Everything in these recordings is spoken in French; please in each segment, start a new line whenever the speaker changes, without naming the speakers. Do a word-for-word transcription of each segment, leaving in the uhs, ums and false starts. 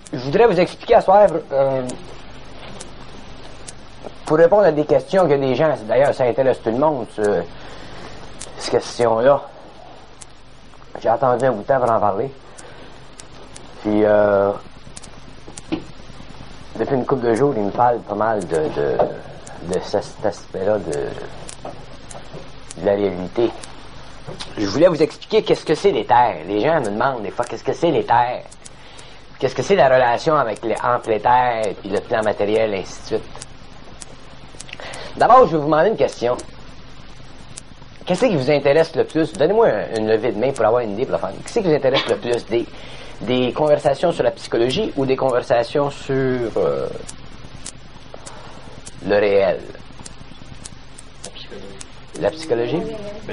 je voudrais vous expliquer à soir, euh, pour répondre à des questions que des gens, d'ailleurs ça intéresse tout le monde, ce, ces questions-là. J'ai attendu un bout de temps pour en parler. Puis, euh, depuis une couple de jours, il me parle pas mal de, de, de cet aspect-là de, de la réalité. Je voulais vous expliquer qu'est-ce que c'est l'éther. Les gens me demandent des fois qu'est-ce que c'est l'éther. Qu'est-ce que c'est la relation avec les, entre l'éther et le plan matériel, et ainsi de suite. D'abord, je vais vous demander une question. Qu'est-ce qui vous intéresse le plus? Donnez-moi un, une levée de main pour avoir une idée pour le faire. Qu'est-ce qui vous intéresse le plus? Des, des conversations sur la psychologie ou des conversations sur euh, le réel? La psychologie?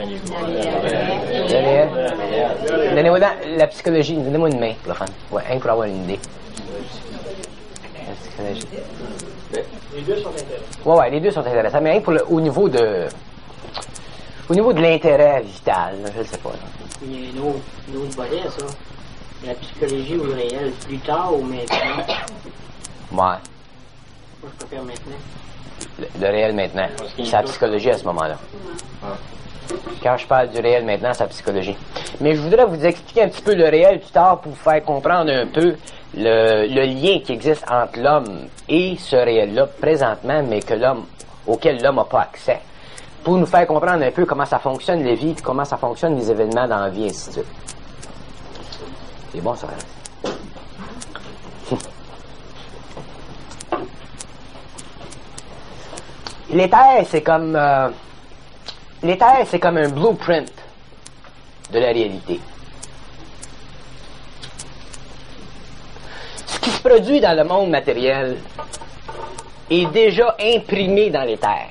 Le réel? Donnez-moi dans la psychologie, donnez-moi une main pour le faire. Ouais, un pour avoir une idée. La psychologie.
Les deux sont intéressants.
Ouais, ouais, les deux sont intéressants. Mais un pour le, au niveau de... Au niveau de l'intérêt vital, je ne sais pas.
Il y a une autre, une autre volet, ça. La psychologie ou le réel, plus tard ou maintenant?
Ouais.
Moi, je préfère maintenant.
Le, le réel maintenant. C'est la psychologie à ce moment-là. Quand je parle du réel maintenant, c'est la psychologie. Mais je voudrais vous expliquer un petit peu le réel plus tard pour vous faire comprendre un peu le, le lien qui existe entre l'homme et ce réel-là présentement, mais que l'homme, auquel l'homme n'a pas accès. Pour nous faire comprendre un peu comment ça fonctionne les vies, comment ça fonctionne les événements dans la vie, et ainsi de suite. C'est bon, ça. L'éther, c'est comme... Euh, l'éther, c'est comme un blueprint de la réalité. Ce qui se produit dans le monde matériel est déjà imprimé dans l'éther.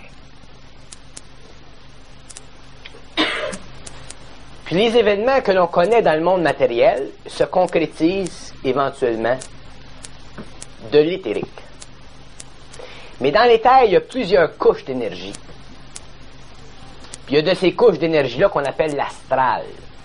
Puis les événements que l'on connaît dans le monde matériel se concrétisent éventuellement de l'éthérique. Mais dans l'éther, il y a plusieurs couches d'énergie. Puis il y a de ces couches d'énergie-là qu'on appelle l'astral.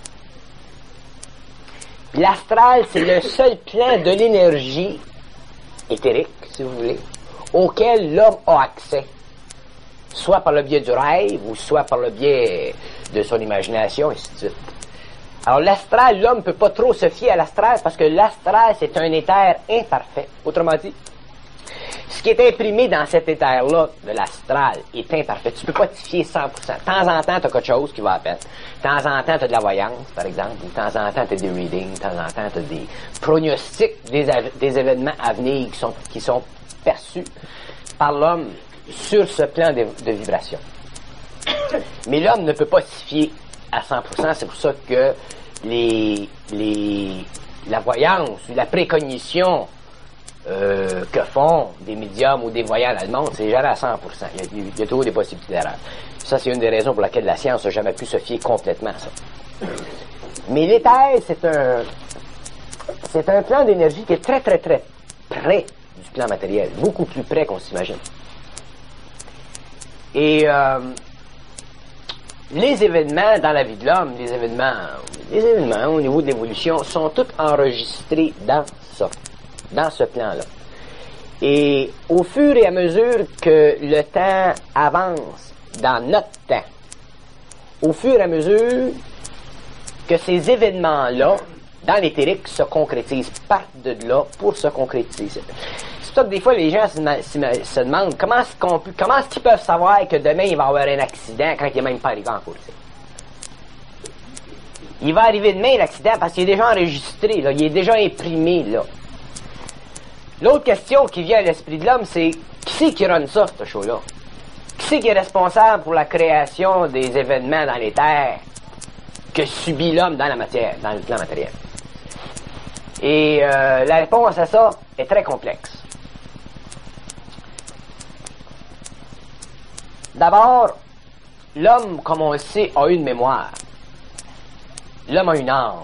L'astral, c'est le seul plan de l'énergie éthérique, si vous voulez, auquel l'homme a accès. Soit par le biais du rêve, ou soit par le biais de son imagination, et ainsi de suite. Alors l'astral, l'homme ne peut pas trop se fier à l'astral, parce que l'astral, c'est un éther imparfait. Autrement dit, ce qui est imprimé dans cet éther-là, de l'astral, est imparfait. Tu ne peux pas t'y fier cent pour cent. De temps en temps, tu as quelque chose qui va à peine. De temps en temps, tu as de la voyance, par exemple. De temps en temps, tu as des readings. De temps en temps, tu as des pronostics des, des événements à venir qui sont, qui sont perçus par l'homme sur ce plan de, de vibration. Mais l'homme ne peut pas s'y fier à cent pour cent. C'est pour ça que les, les, la voyance ou la précognition euh, que font des médiums ou des voyants dans le monde, c'est jamais à cent pour cent. Il y a, il y a toujours des possibilités d'erreur. Ça, c'est une des raisons pour laquelle la science n'a jamais pu se fier complètement à ça. Mais l'éther, c'est un, c'est un plan d'énergie qui est très, très, très près du plan matériel. Beaucoup plus près qu'on s'imagine. Et euh, les événements dans la vie de l'homme, les événements, les événements au niveau de l'évolution sont tous enregistrés dans ça, dans ce plan-là. Et au fur et à mesure que le temps avance dans notre temps, au fur et à mesure que ces événements-là, dans l'éthérique, se concrétisent, partent de là pour se concrétiser. C'est ça que des fois les gens se, se demandent comment est-ce qu'on peut, comment est-ce qu'ils peuvent savoir que demain il va y avoir un accident quand il n'est même pas arrivé encore. Il va arriver demain l'accident parce qu'il est déjà enregistré, là, il est déjà imprimé là. L'autre question qui vient à l'esprit de l'homme, c'est qui c'est qui run ça, ce show-là? Qui c'est qui est responsable pour la création des événements dans l'éther que subit l'homme dans la matière, dans le plan matériel? Et euh, la réponse à ça est très complexe. D'abord, l'homme, comme on le sait, a une mémoire. L'homme a une âme.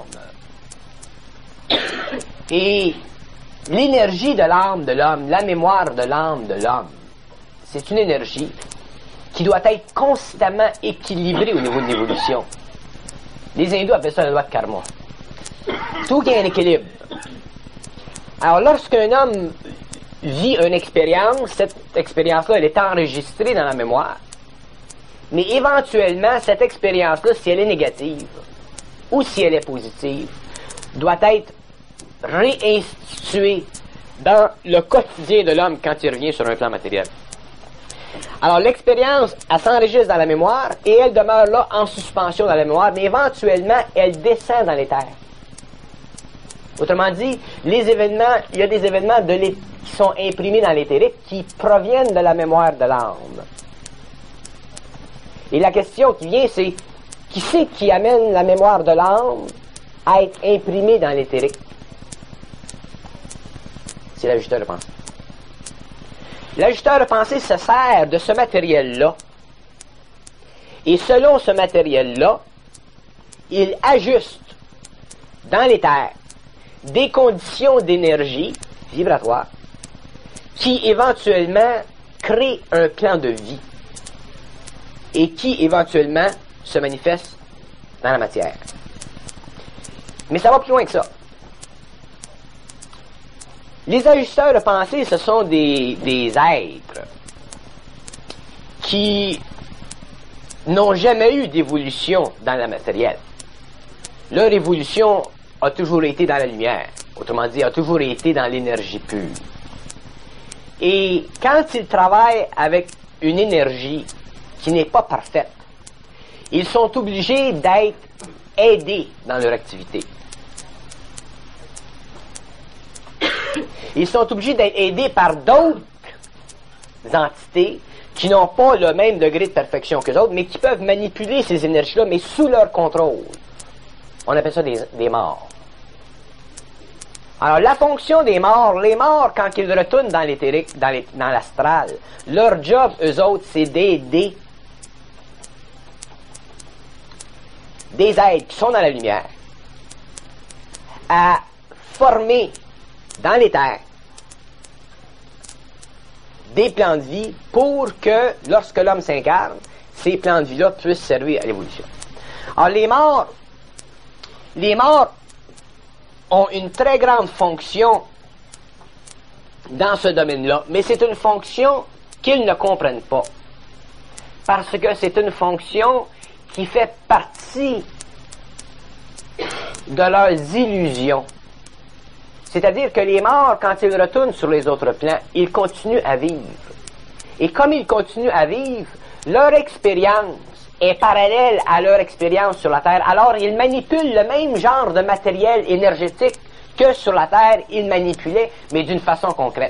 Et l'énergie de l'âme de l'homme, la mémoire de l'âme de l'homme, c'est une énergie qui doit être constamment équilibrée au niveau de l'évolution. Les hindous appellent ça la loi de karma. Tout qui est un équilibre. Alors, lorsqu'un homme vit une expérience, cette expérience-là, elle est enregistrée dans la mémoire, mais éventuellement, cette expérience-là, si elle est négative, ou si elle est positive, doit être réinstituée dans le quotidien de l'homme quand il revient sur un plan matériel. Alors, l'expérience, elle s'enregistre dans la mémoire et elle demeure là en suspension dans la mémoire, mais éventuellement, elle descend dans l'éther. Autrement dit, les événements, il y a des événements de l'é- qui sont imprimés dans l'éthérique qui proviennent de la mémoire de l'âme. Et la question qui vient, c'est qui c'est qui amène la mémoire de l'âme à être imprimée dans l'éthérique? C'est l'ajusteur de pensée. L'ajusteur de pensée se sert de ce matériel-là. Et selon ce matériel-là, il ajuste dans l'éther des conditions d'énergie vibratoire qui éventuellement créent un plan de vie et qui éventuellement se manifestent dans la matière. Mais ça va plus loin que ça. Les ajusteurs de pensée, ce sont des, des êtres qui n'ont jamais eu d'évolution dans la matérielle. Leur évolution a toujours été dans la lumière, autrement dit, a toujours été dans l'énergie pure. Et quand ils travaillent avec une énergie qui n'est pas parfaite, ils sont obligés d'être aidés dans leur activité. Ils sont obligés d'être aidés par d'autres entités qui n'ont pas le même degré de perfection que les autres, mais qui peuvent manipuler ces énergies-là, mais sous leur contrôle. On appelle ça des, des morts. Alors, la fonction des morts, les morts, quand ils retournent dans l'éthérique, dans, les, dans l'astral, leur job, eux autres, c'est d'aider des êtres qui sont dans la lumière à former dans l'éther des plans de vie pour que, lorsque l'homme s'incarne, ces plans de vie-là puissent servir à l'évolution. Alors, les morts, les morts ont une très grande fonction dans ce domaine-là, mais c'est une fonction qu'ils ne comprennent pas. Parce que c'est une fonction qui fait partie de leurs illusions. C'est-à-dire que les morts, quand ils retournent sur les autres plans, ils continuent à vivre. Et comme ils continuent à vivre, leur expérience est parallèle à leur expérience sur la Terre. Alors, ils manipulent le même genre de matériel énergétique que sur la Terre, ils manipulaient, mais d'une façon concrète.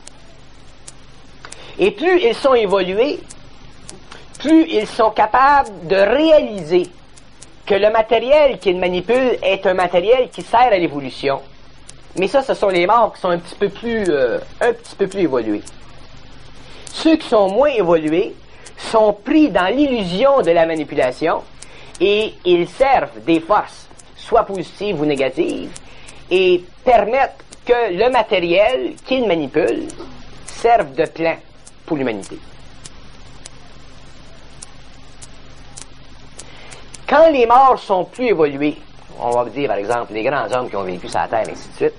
Et plus ils sont évolués, plus ils sont capables de réaliser que le matériel qu'ils manipulent est un matériel qui sert à l'évolution. Mais ça, ce sont les morts qui sont un petit peu plus, euh, un petit peu plus évolués. Ceux qui sont moins évolués sont pris dans l'illusion de la manipulation et ils servent des forces, soit positives ou négatives, et permettent que le matériel qu'ils manipulent serve de plan pour l'humanité. Quand les morts sont plus évolués, on va dire par exemple les grands hommes qui ont vécu sur la Terre, et ainsi de suite,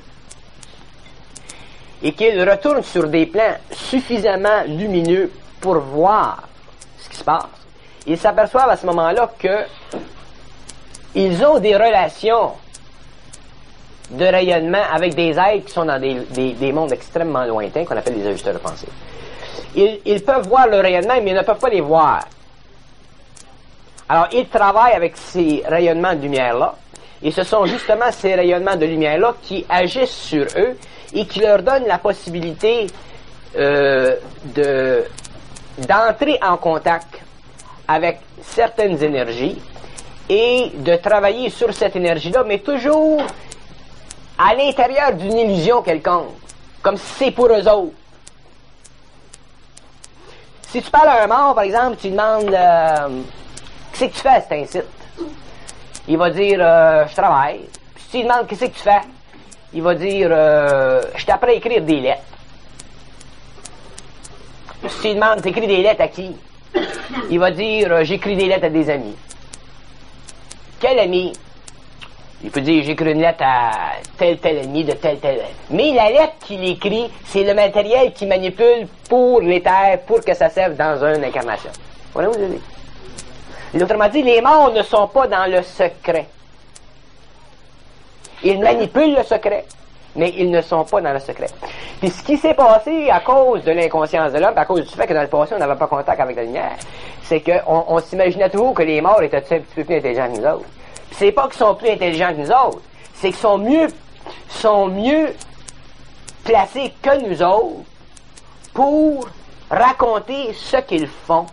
et qu'ils retournent sur des plans suffisamment lumineux pour voir ce qui se passe, ils s'aperçoivent à ce moment-là que ils ont des relations de rayonnement avec des êtres qui sont dans des, des, des mondes extrêmement lointains qu'on appelle les ajusteurs de pensée. Ils, ils peuvent voir le rayonnement, mais ils ne peuvent pas les voir. Alors, ils travaillent avec ces rayonnements de lumière-là, et ce sont justement ces rayonnements de lumière-là qui agissent sur eux et qui leur donnent la possibilité euh, de, d'entrer en contact avec certaines énergies et de travailler sur cette énergie-là, mais toujours à l'intérieur d'une illusion quelconque, comme si c'est pour eux autres. Si tu parles à un mort, par exemple, tu lui demandes euh, qu'est-ce que tu fais à cet incite? Il va dire euh, je travaille. Puis si tu lui demandes qu'est-ce que tu fais, il va dire euh, je t'apprends à écrire des lettres. Puis si tu lui demandes t'écris des lettres à qui? Il va dire euh, j'écris des lettres à des amis. Quel ami? Il peut dire, j'écris une lettre à tel, tel ennemi de tel, tel. Mais la lettre qu'il écrit, c'est le matériel qu'il manipule pour l'éther, pour que ça serve dans une incarnation. Voilà où je dis. Autrement dit, les morts ne sont pas dans le secret. Ils manipulent le secret, mais ils ne sont pas dans le secret. Puis ce qui s'est passé à cause de l'inconscience de l'homme, à cause du fait que dans le passé, on n'avait pas contact avec la lumière, c'est qu'on on, s'imaginait toujours que les morts étaient un petit peu plus intelligents que nous autres. Puis c'est pas qu'ils sont plus intelligents que nous autres, c'est qu'ils sont mieux, sont mieux placés que nous autres pour raconter ce qu'ils font.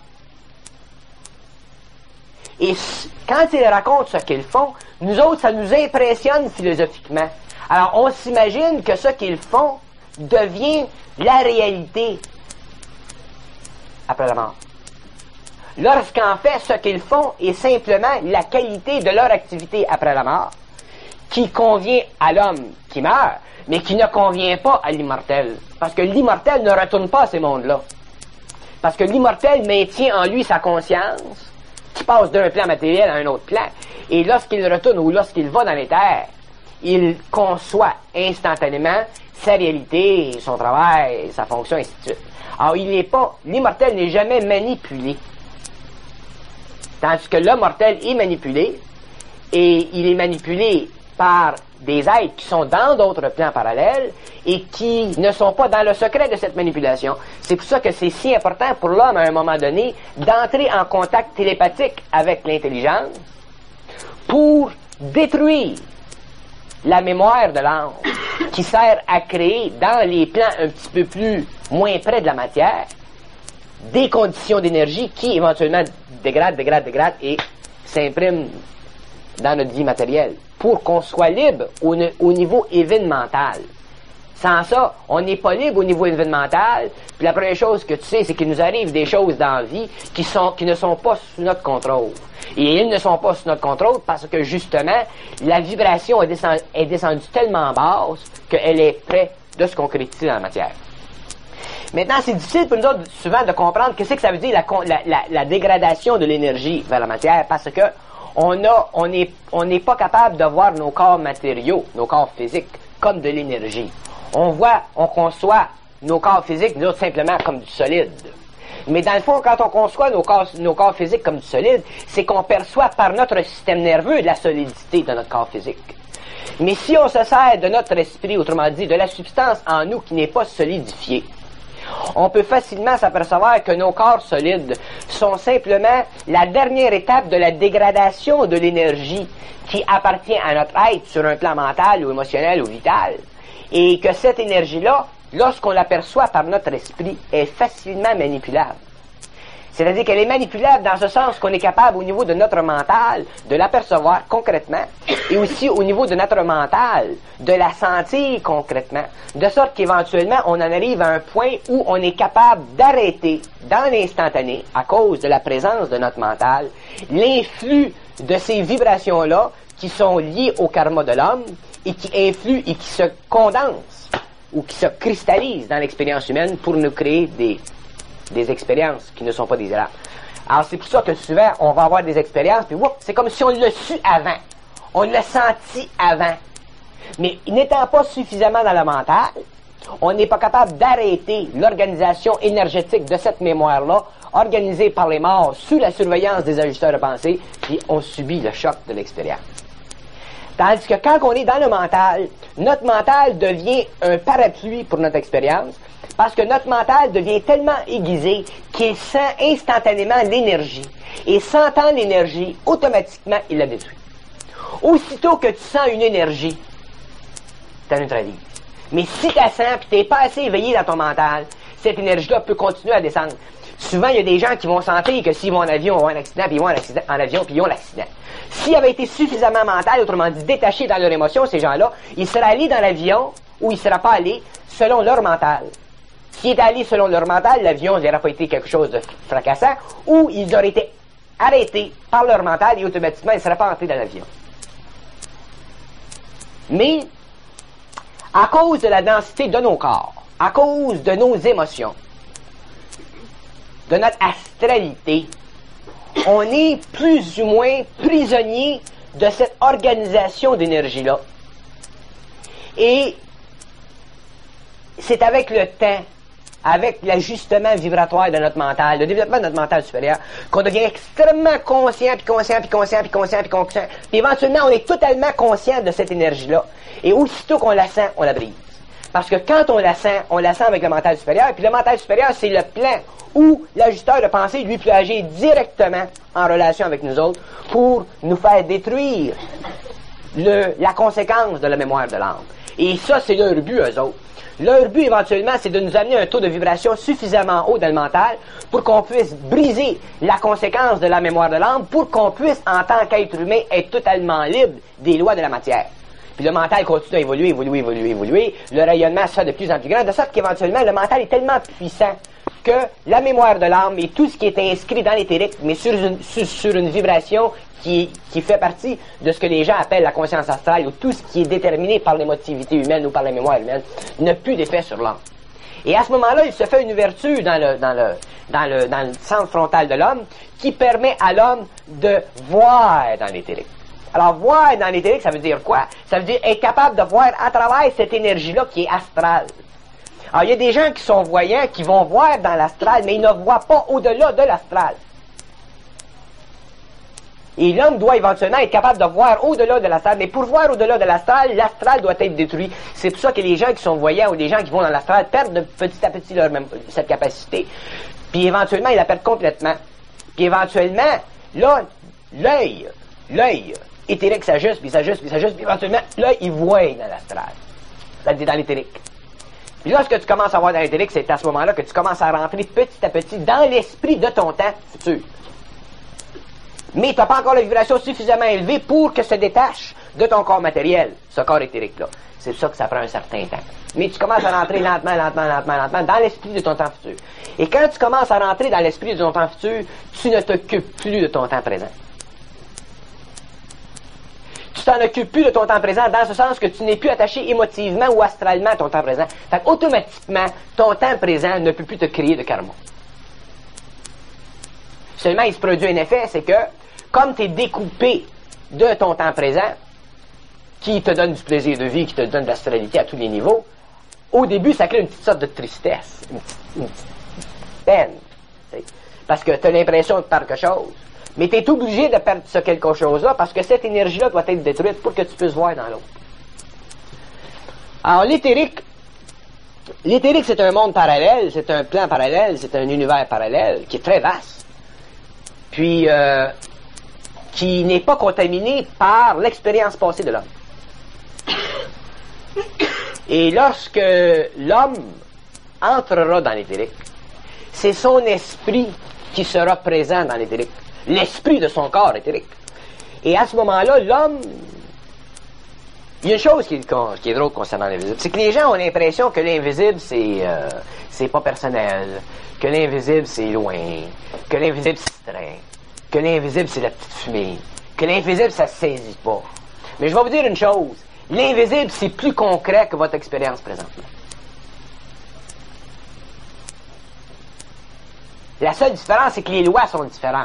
Et quand ils racontent ce qu'ils font, nous autres, ça nous impressionne philosophiquement. Alors, on s'imagine que ce qu'ils font devient la réalité après la mort. Lorsqu'en fait, ce qu'ils font est simplement la qualité de leur activité après la mort, qui convient à l'homme qui meurt, mais qui ne convient pas à l'immortel. Parce que l'immortel ne retourne pas à ces mondes-là. Parce que l'immortel maintient en lui sa conscience, qui passe d'un plan matériel à un autre plan. Et lorsqu'il retourne ou lorsqu'il va dans les terres, il conçoit instantanément sa réalité, son travail, sa fonction, ainsi de suite. Alors, il n'est pas, l'immortel n'est jamais manipulé. Tandis que le mortel est manipulé, et il est manipulé par des êtres qui sont dans d'autres plans parallèles et qui ne sont pas dans le secret de cette manipulation. C'est pour ça que c'est si important pour l'homme, à un moment donné, d'entrer en contact télépathique avec l'intelligence pour détruire la mémoire de l'âme qui sert à créer, dans les plans un petit peu plus moins près de la matière, des conditions d'énergie qui éventuellement dégradent, dégradent, dégradent et s'impriment dans notre vie matérielle pour qu'on soit libre au, au niveau événemental. Sans ça, on n'est pas libre au niveau événemental. Puis la première chose que tu sais, c'est qu'il nous arrive des choses dans la vie qui, sont, qui ne sont pas sous notre contrôle. Et ils ne sont pas sous notre contrôle parce que justement, la vibration est, descend, est descendue tellement basse qu'elle est près de se concrétiser dans la matière. Maintenant, c'est difficile pour nous autres souvent de comprendre qu'est-ce que ça veut dire la, la, la, la dégradation de l'énergie vers la matière, parce que on a, on n'est on n'est pas capable de voir nos corps matériaux, nos corps physiques, comme de l'énergie. On voit, on conçoit nos corps physiques, nous autres, simplement comme du solide. Mais dans le fond, quand on conçoit nos corps, nos corps physiques comme du solide, c'est qu'on perçoit par notre système nerveux de la solidité de notre corps physique. Mais si on se sert de notre esprit, autrement dit, de la substance en nous qui n'est pas solidifiée, on peut facilement s'apercevoir que nos corps solides sont simplement la dernière étape de la dégradation de l'énergie qui appartient à notre être sur un plan mental ou émotionnel ou vital. Et que cette énergie-là, lorsqu'on l'aperçoit par notre esprit, est facilement manipulable. C'est-à-dire qu'elle est manipulable dans ce sens qu'on est capable au niveau de notre mental de l'apercevoir concrètement et aussi au niveau de notre mental de la sentir concrètement. De sorte qu'éventuellement on en arrive à un point où on est capable d'arrêter dans l'instantané, à cause de la présence de notre mental, l'influx de ces vibrations-là qui sont liées au karma de l'homme et qui influent et qui se condensent ou qui se cristallisent dans l'expérience humaine pour nous créer des des expériences qui ne sont pas désirables. Alors c'est pour ça que souvent on va avoir des expériences puis whoop, c'est comme si on l'a su avant, on l'a senti avant, mais n'étant pas suffisamment dans le mental, on n'est pas capable d'arrêter l'organisation énergétique de cette mémoire-là organisée par les morts sous la surveillance des ajusteurs de pensée, puis on subit le choc de l'expérience. Tandis que quand on est dans le mental, notre mental devient un parapluie pour notre expérience, parce que notre mental devient tellement aiguisé qu'il sent instantanément l'énergie. Et sentant l'énergie, automatiquement, il la détruit. Aussitôt que tu sens une énergie, tu as neutralisé. Mais si tu la sens et tu n'es pas assez éveillé dans ton mental, cette énergie-là peut continuer à descendre. Souvent, il y a des gens qui vont sentir que s'ils vont en avion, ils vont avoir un accident, puis ils vont en, accident, en avion, puis ils ont l'accident. S'ils avaient été suffisamment mental, autrement dit détachés dans leur émotion, ces gens-là, ils seraient allés dans l'avion ou ils ne seraient pas allés selon leur mental. S'ils étaient allés selon leur mental, l'avion n'aurait pas été quelque chose de fracassant, ou ils auraient été arrêtés par leur mental et automatiquement ils ne seraient pas entrés dans l'avion. Mais, à cause de la densité de nos corps, à cause de nos émotions, de notre astralité, on est plus ou moins prisonnier de cette organisation d'énergie-là. Et c'est avec le temps, avec l'ajustement vibratoire de notre mental, le développement de notre mental supérieur, qu'on devient extrêmement conscient, puis conscient, puis conscient, puis conscient, puis conscient. Puis éventuellement, on est totalement conscient de cette énergie-là. Et aussitôt qu'on la sent, on la brise. Parce que quand on la sent, on la sent avec le mental supérieur. Puis le mental supérieur, c'est le plan où l'ajusteur de pensée, lui, peut agir directement en relation avec nous autres pour nous faire détruire le, la conséquence de la mémoire de l'âme. Et ça, c'est leur but, eux autres. Leur but, éventuellement, c'est de nous amener un taux de vibration suffisamment haut dans le mental pour qu'on puisse briser la conséquence de la mémoire de l'âme, pour qu'on puisse, en tant qu'être humain, être totalement libre des lois de la matière. Puis le mental continue à évoluer, évoluer, évoluer, évoluer. Le rayonnement se fait de plus en plus grand, de sorte qu'éventuellement, le mental est tellement puissant que la mémoire de l'âme et tout ce qui est inscrit dans l'éthérique, mais sur une, sur, sur une vibration qui, qui fait partie de ce que les gens appellent la conscience astrale, ou tout ce qui est déterminé par l'émotivité humaine ou par la mémoire humaine, n'a plus d'effet sur l'âme. Et à ce moment-là, il se fait une ouverture dans le, dans le, dans le, dans le centre frontal de l'homme qui permet à l'homme de voir dans l'éthérique. Alors, voir dans l'éthérique, ça veut dire quoi? Ça veut dire être capable de voir à travers cette énergie-là qui est astrale. Alors, il y a des gens qui sont voyants, qui vont voir dans l'astral, mais ils ne voient pas au-delà de l'astral. Et l'homme doit éventuellement être capable de voir au-delà de l'astral. Mais pour voir au-delà de l'astral, l'astral doit être détruit. C'est pour ça que les gens qui sont voyants ou les gens qui vont dans l'astral perdent de petit à petit leur même, cette capacité. Puis éventuellement, ils la perdent complètement. Puis éventuellement, là, l'œil, l'œil éthérique s'ajuste, puis s'ajuste, puis s'ajuste, puis éventuellement, l'œil, il voit dans l'astral. C'est-à-dire dans l'éthérique. Puis lorsque tu commences à voir dans l'éthérique, c'est à ce moment-là que tu commences à rentrer petit à petit dans l'esprit de ton temps futur. Mais tu n'as pas encore la vibration suffisamment élevée pour que se détache de ton corps matériel, ce corps éthérique-là. C'est pour ça que ça prend un certain temps. Mais tu commences à rentrer lentement, lentement, lentement, lentement dans l'esprit de ton temps futur. Et quand tu commences à rentrer dans l'esprit de ton temps futur, tu ne t'occupes plus de ton temps présent. Tu t'en occupes plus de ton temps présent dans ce sens que tu n'es plus attaché émotivement ou astralement à ton temps présent. Fait qu'automatiquement, ton temps présent ne peut plus te créer de karma. Seulement, il se produit un effet, c'est que, comme tu es découpé de ton temps présent, qui te donne du plaisir de vie, qui te donne de l'astralité à tous les niveaux, au début, ça crée une petite sorte de tristesse, une petite, une petite peine. T'sais. Parce que tu as l'impression de perdre quelque chose. Mais tu es obligé de perdre ce quelque chose-là parce que cette énergie-là doit être détruite pour que tu puisses voir dans l'autre. Alors, l'éthérique, l'éthérique, c'est un monde parallèle, c'est un plan parallèle, c'est un univers parallèle qui est très vaste. Puis, euh, qui n'est pas contaminé par l'expérience passée de l'homme. Et lorsque l'homme entrera dans l'éthérique, c'est son esprit qui sera présent dans l'éthérique. L'esprit de son corps éthérique. Et à ce moment-là, l'homme... Il y a une chose qui est, qui est drôle concernant l'invisible, c'est que les gens ont l'impression que l'invisible, c'est euh, c'est pas personnel, que l'invisible, c'est loin, que l'invisible, c'est très, que l'invisible, c'est la petite fumée, que l'invisible, ça se saisit pas. Mais je vais vous dire une chose, l'invisible, c'est plus concret que votre expérience présentement. La seule différence, c'est que les lois sont différentes.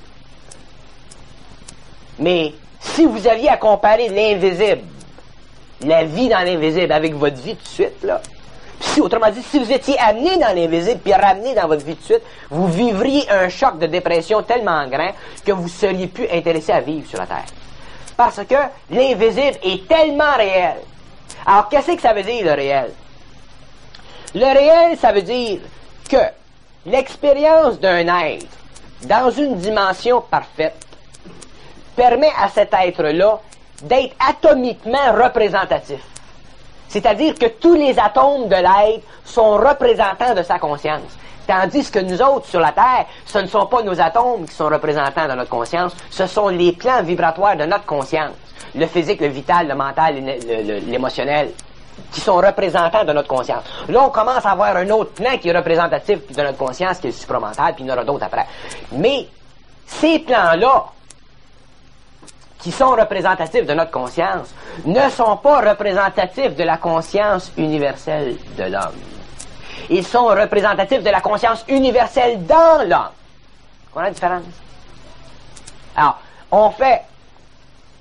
Mais si vous aviez à comparer l'invisible, la vie dans l'invisible avec votre vie tout de suite, là, si, autrement dit, si vous étiez amené dans l'invisible puis ramené dans votre vie tout de suite, vous vivriez un choc de dépression tellement grand que vous seriez plus intéressé à vivre sur la Terre. Parce que l'invisible est tellement réel. Alors, qu'est-ce que ça veut dire, le réel? Le réel, ça veut dire que l'expérience d'un être dans une dimension parfaite permet à cet être-là d'être atomiquement représentatif. C'est-à-dire que tous les atomes de l'être sont représentants de sa conscience. Tandis que nous autres, sur la Terre, ce ne sont pas nos atomes qui sont représentants de notre conscience, ce sont les plans vibratoires de notre conscience. Le physique, le vital, le mental, l'émotionnel, qui sont représentants de notre conscience. Là, on commence à avoir un autre plan qui est représentatif de notre conscience, qui est le supramental, puis il y en aura d'autres après. Mais ces plans-là, qui sont représentatifs de notre conscience, ne sont pas représentatifs de la conscience universelle de l'homme. Ils sont représentatifs de la conscience universelle dans l'homme. On a la différence? Alors, on fait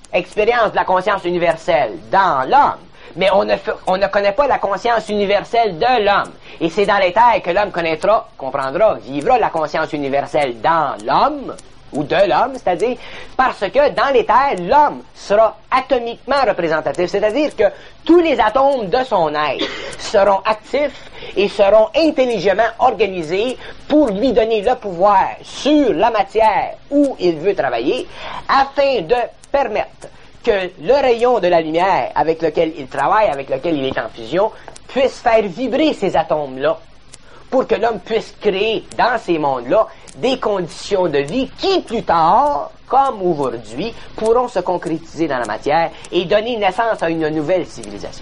expérience de la conscience universelle dans l'homme, mais on ne, on ne connaît pas la conscience universelle de l'homme. Et c'est dans l'éther que l'homme connaîtra, comprendra, vivra la conscience universelle dans l'homme, ou de l'homme, c'est-à-dire parce que dans l'éther, l'homme sera atomiquement représentatif, c'est-à-dire que tous les atomes de son être seront actifs et seront intelligemment organisés pour lui donner le pouvoir sur la matière où il veut travailler, afin de permettre que le rayon de la lumière avec lequel il travaille, avec lequel il est en fusion, puisse faire vibrer ces atomes-là, pour que l'homme puisse créer dans ces mondes-là des conditions de vie qui, plus tard, comme aujourd'hui, pourront se concrétiser dans la matière et donner naissance à une nouvelle civilisation.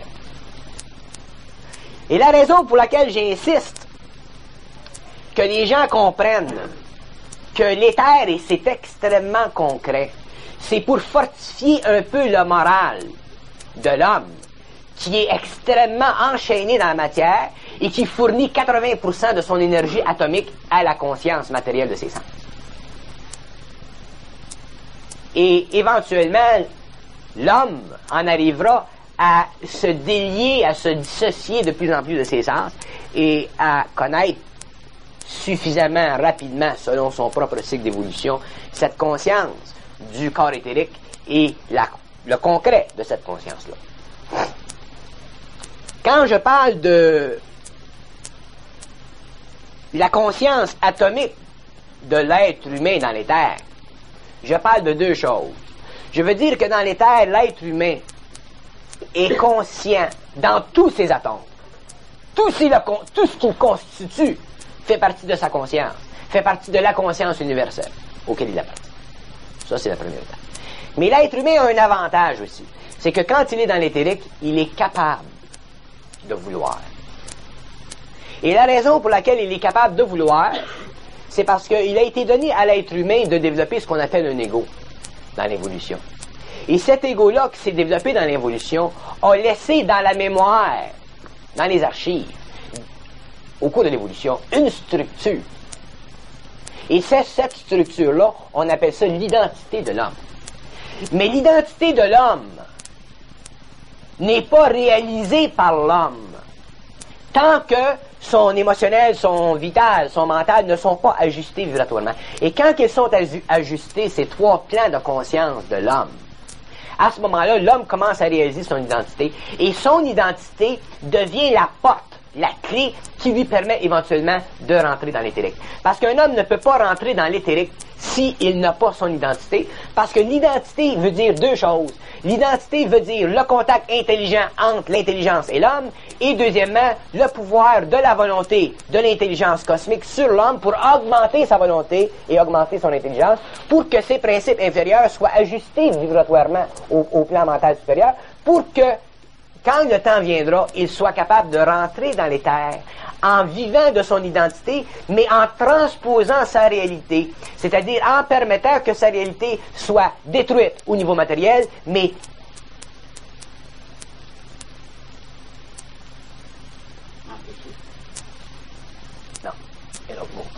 Et la raison pour laquelle j'insiste que les gens comprennent que l'éther, et c'est extrêmement concret, c'est pour fortifier un peu le moral de l'homme, qui est extrêmement enchaîné dans la matière et qui fournit quatre-vingts pour cent de son énergie atomique à la conscience matérielle de ses sens. Et éventuellement, l'homme en arrivera à se délier, à se dissocier de plus en plus de ses sens et à connaître suffisamment rapidement, selon son propre cycle d'évolution, cette conscience du corps éthérique et la, le concret de cette conscience-là. Quand je parle de la conscience atomique de l'être humain dans l'éther, je parle de deux choses. Je veux dire que dans l'éther, l'être humain est conscient dans tous ses atomes. Tout ce, tout ce qu'il constitue fait partie de sa conscience, fait partie de la conscience universelle auquel il appartient. Ça, c'est la première étape. Mais l'être humain a un avantage aussi. C'est que quand il est dans l'éthérique, il est capable de vouloir. Et la raison pour laquelle il est capable de vouloir, c'est parce qu'il a été donné à l'être humain de développer ce qu'on appelle un ego dans l'évolution. Et cet ego-là qui s'est développé dans l'évolution a laissé dans la mémoire, dans les archives, au cours de l'évolution, une structure. Et c'est cette structure-là, on appelle ça l'identité de l'homme. Mais l'identité de l'homme n'est pas réalisée par l'homme tant que son émotionnel, son vital, son mental ne sont pas ajustés vibratoirement. Et quand ils sont ajustés, ces trois plans de conscience de l'homme, à ce moment-là, l'homme commence à réaliser son identité et son identité devient la porte, la clé qui lui permet éventuellement de rentrer dans l'éthérique. Parce qu'un homme ne peut pas rentrer dans l'éthérique s'il n'a pas son identité, parce que l'identité veut dire deux choses. L'identité veut dire le contact intelligent entre l'intelligence et l'homme, et deuxièmement, le pouvoir de la volonté de l'intelligence cosmique sur l'homme pour augmenter sa volonté et augmenter son intelligence, pour que ses principes inférieurs soient ajustés vibratoirement au, au plan mental supérieur, pour que quand le temps viendra, il soit capable de rentrer dans l'éther en vivant de son identité, mais en transposant sa réalité, c'est-à-dire en permettant que sa réalité soit détruite au niveau matériel, mais non, et donc bon.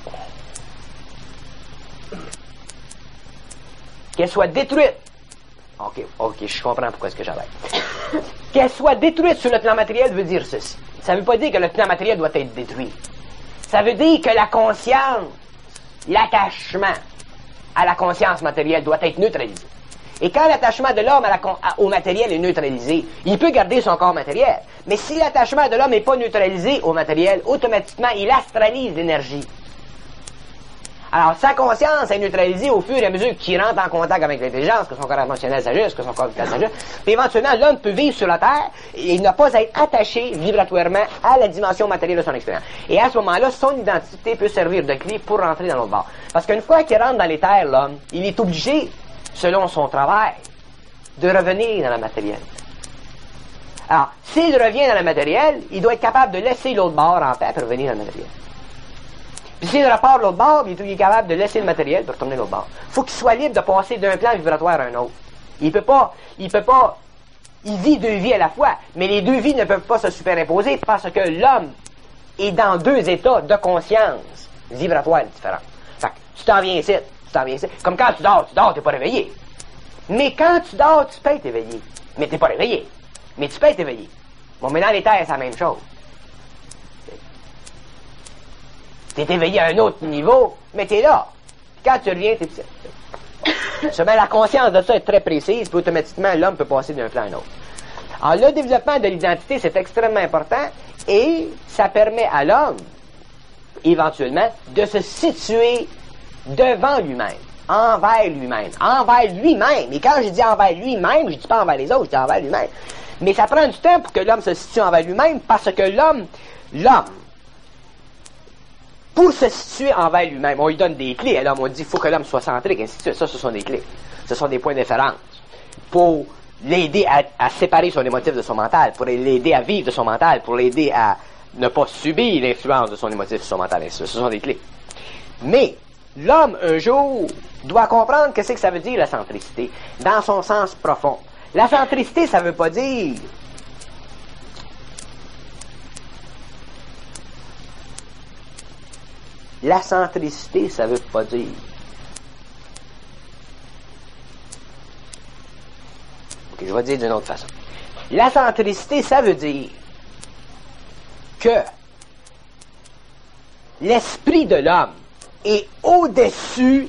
Qu'elle soit détruite. Ok, ok, je comprends pourquoi est-ce que j'arrête. Qu'elle soit détruite sur le plan matériel veut dire ceci. Ça ne veut pas dire que le plan matériel doit être détruit. Ça veut dire que la conscience, l'attachement à la conscience matérielle doit être neutralisé. Et quand l'attachement de l'homme à la, à, au matériel est neutralisé, il peut garder son corps matériel. Mais si l'attachement de l'homme n'est pas neutralisé au matériel, automatiquement, il astralise l'énergie. Alors, sa conscience est neutralisée au fur et à mesure qu'il rentre en contact avec l'intelligence, que son corps émotionnel s'ajuste, que son corps vital s'ajuste. Puis éventuellement, l'homme peut vivre sur la Terre et il n'a pas à être attaché vibratoirement à la dimension matérielle de son expérience. Et à ce moment-là, son identité peut servir de clé pour rentrer dans l'autre bord. Parce qu'une fois qu'il rentre dans les terres, l'homme, il est obligé, selon son travail, de revenir dans la matérielle. Alors, s'il revient dans la matérielle, il doit être capable de laisser l'autre bord en paix pour revenir dans la matérielle. Puis s'il repart de l'autre bord, il est capable de laisser le matériel pour retourner de l'autre bord. Il faut qu'il soit libre de passer d'un plan vibratoire à un autre. Il peut pas, il peut pas, il vit deux vies à la fois, mais les deux vies ne peuvent pas se superimposer parce que l'homme est dans deux états de conscience vibratoire différents. Fait que tu t'en viens ici, tu t'en viens ici. Comme quand tu dors, tu dors, t'es pas réveillé. Mais quand tu dors, tu peux être éveillé. Mais tu n'es pas réveillé. Mais tu peux être éveillé. Bon, mais dans les terres, c'est la même chose. Tu es éveillé à un autre niveau, mais tu es là. Quand tu reviens, tu es petit. Seulement la conscience de ça est très précise, puis automatiquement, l'homme peut passer d'un plan à un autre. Alors, le développement de l'identité, c'est extrêmement important, et ça permet à l'homme, éventuellement, de se situer devant lui-même, envers lui-même, envers lui-même. Et quand je dis envers lui-même, je dis pas envers les autres, je dis envers lui-même. Mais ça prend du temps pour que l'homme se situe envers lui-même, parce que l'homme, l'homme, pour se situer envers lui-même, on lui donne des clés. Alors, on dit qu'il faut que l'homme soit centrique, ainsi de suite. Ça, ce sont des clés. Ce sont des points de référence pour l'aider à, à séparer son émotif de son mental, pour l'aider à vivre de son mental, pour l'aider à ne pas subir l'influence de son émotif sur son mental, ainsi de suite. Ce sont des clés. Mais, l'homme, un jour, doit comprendre qu'est-ce que ça veut dire, la centricité, dans son sens profond. La centricité, ça veut pas dire... La centricité, ça veut pas dire... Ok, je vais dire d'une autre façon. La centricité, ça veut dire que l'esprit de l'homme est au-dessus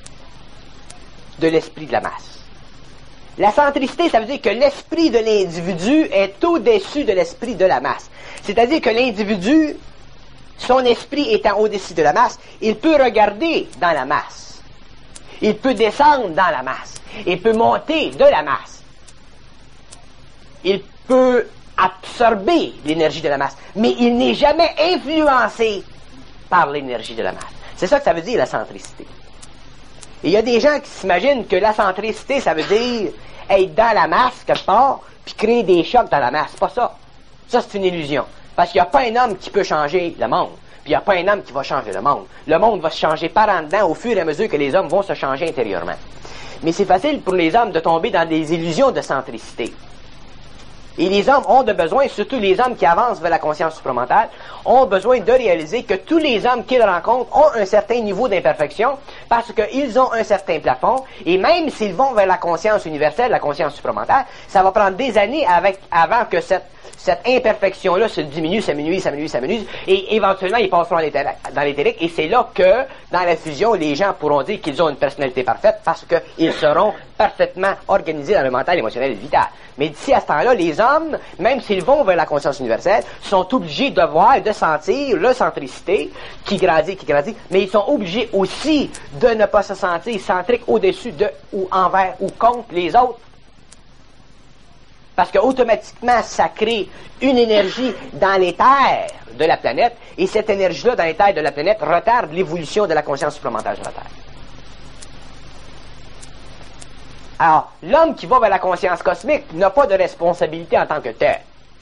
de l'esprit de la masse. La centricité, ça veut dire que l'esprit de l'individu est au-dessus de l'esprit de la masse. C'est-à-dire que l'individu, son esprit étant au-dessus de la masse, il peut regarder dans la masse. Il peut descendre dans la masse. Il peut monter de la masse. Il peut absorber l'énergie de la masse. Mais il n'est jamais influencé par l'énergie de la masse. C'est ça que ça veut dire, la centricité. Et il y a des gens qui s'imaginent que la centricité, ça veut dire être dans la masse quelque part, puis créer des chocs dans la masse. C'est pas ça. Ça, c'est une illusion. Parce qu'il n'y a pas un homme qui peut changer le monde. Puis il n'y a pas un homme qui va changer le monde. Le monde va se changer par en dedans au fur et à mesure que les hommes vont se changer intérieurement. Mais c'est facile pour les hommes de tomber dans des illusions de centricité. Et les hommes ont de besoin, surtout les hommes qui avancent vers la conscience supramentale, ont besoin de réaliser que tous les hommes qu'ils rencontrent ont un certain niveau d'imperfection parce qu'ils ont un certain plafond. Et même s'ils vont vers la conscience universelle, la conscience supramentale, ça va prendre des années avec, avant que cette, cette imperfection-là se diminue, s'amenuise, s'amenuise, s'amenuise. Et éventuellement, ils passeront dans l'éthérique. Et c'est là que, dans la fusion, les gens pourront dire qu'ils ont une personnalité parfaite parce qu'ils seront parfaitement organisés dans le mental, émotionnel et vital. Mais d'ici à ce temps-là, les hommes, même s'ils vont vers la conscience universelle, sont obligés de voir et de sentir la centricité qui grandit, qui grandit, mais ils sont obligés aussi de ne pas se sentir centriques au-dessus de, ou envers, ou contre les autres. Parce qu'automatiquement, ça crée une énergie dans les terres de la planète, et cette énergie-là dans les terres de la planète retarde l'évolution de la conscience supplémentaire sur la Terre. Alors, l'homme qui va vers la conscience cosmique n'a pas de responsabilité en tant que tel.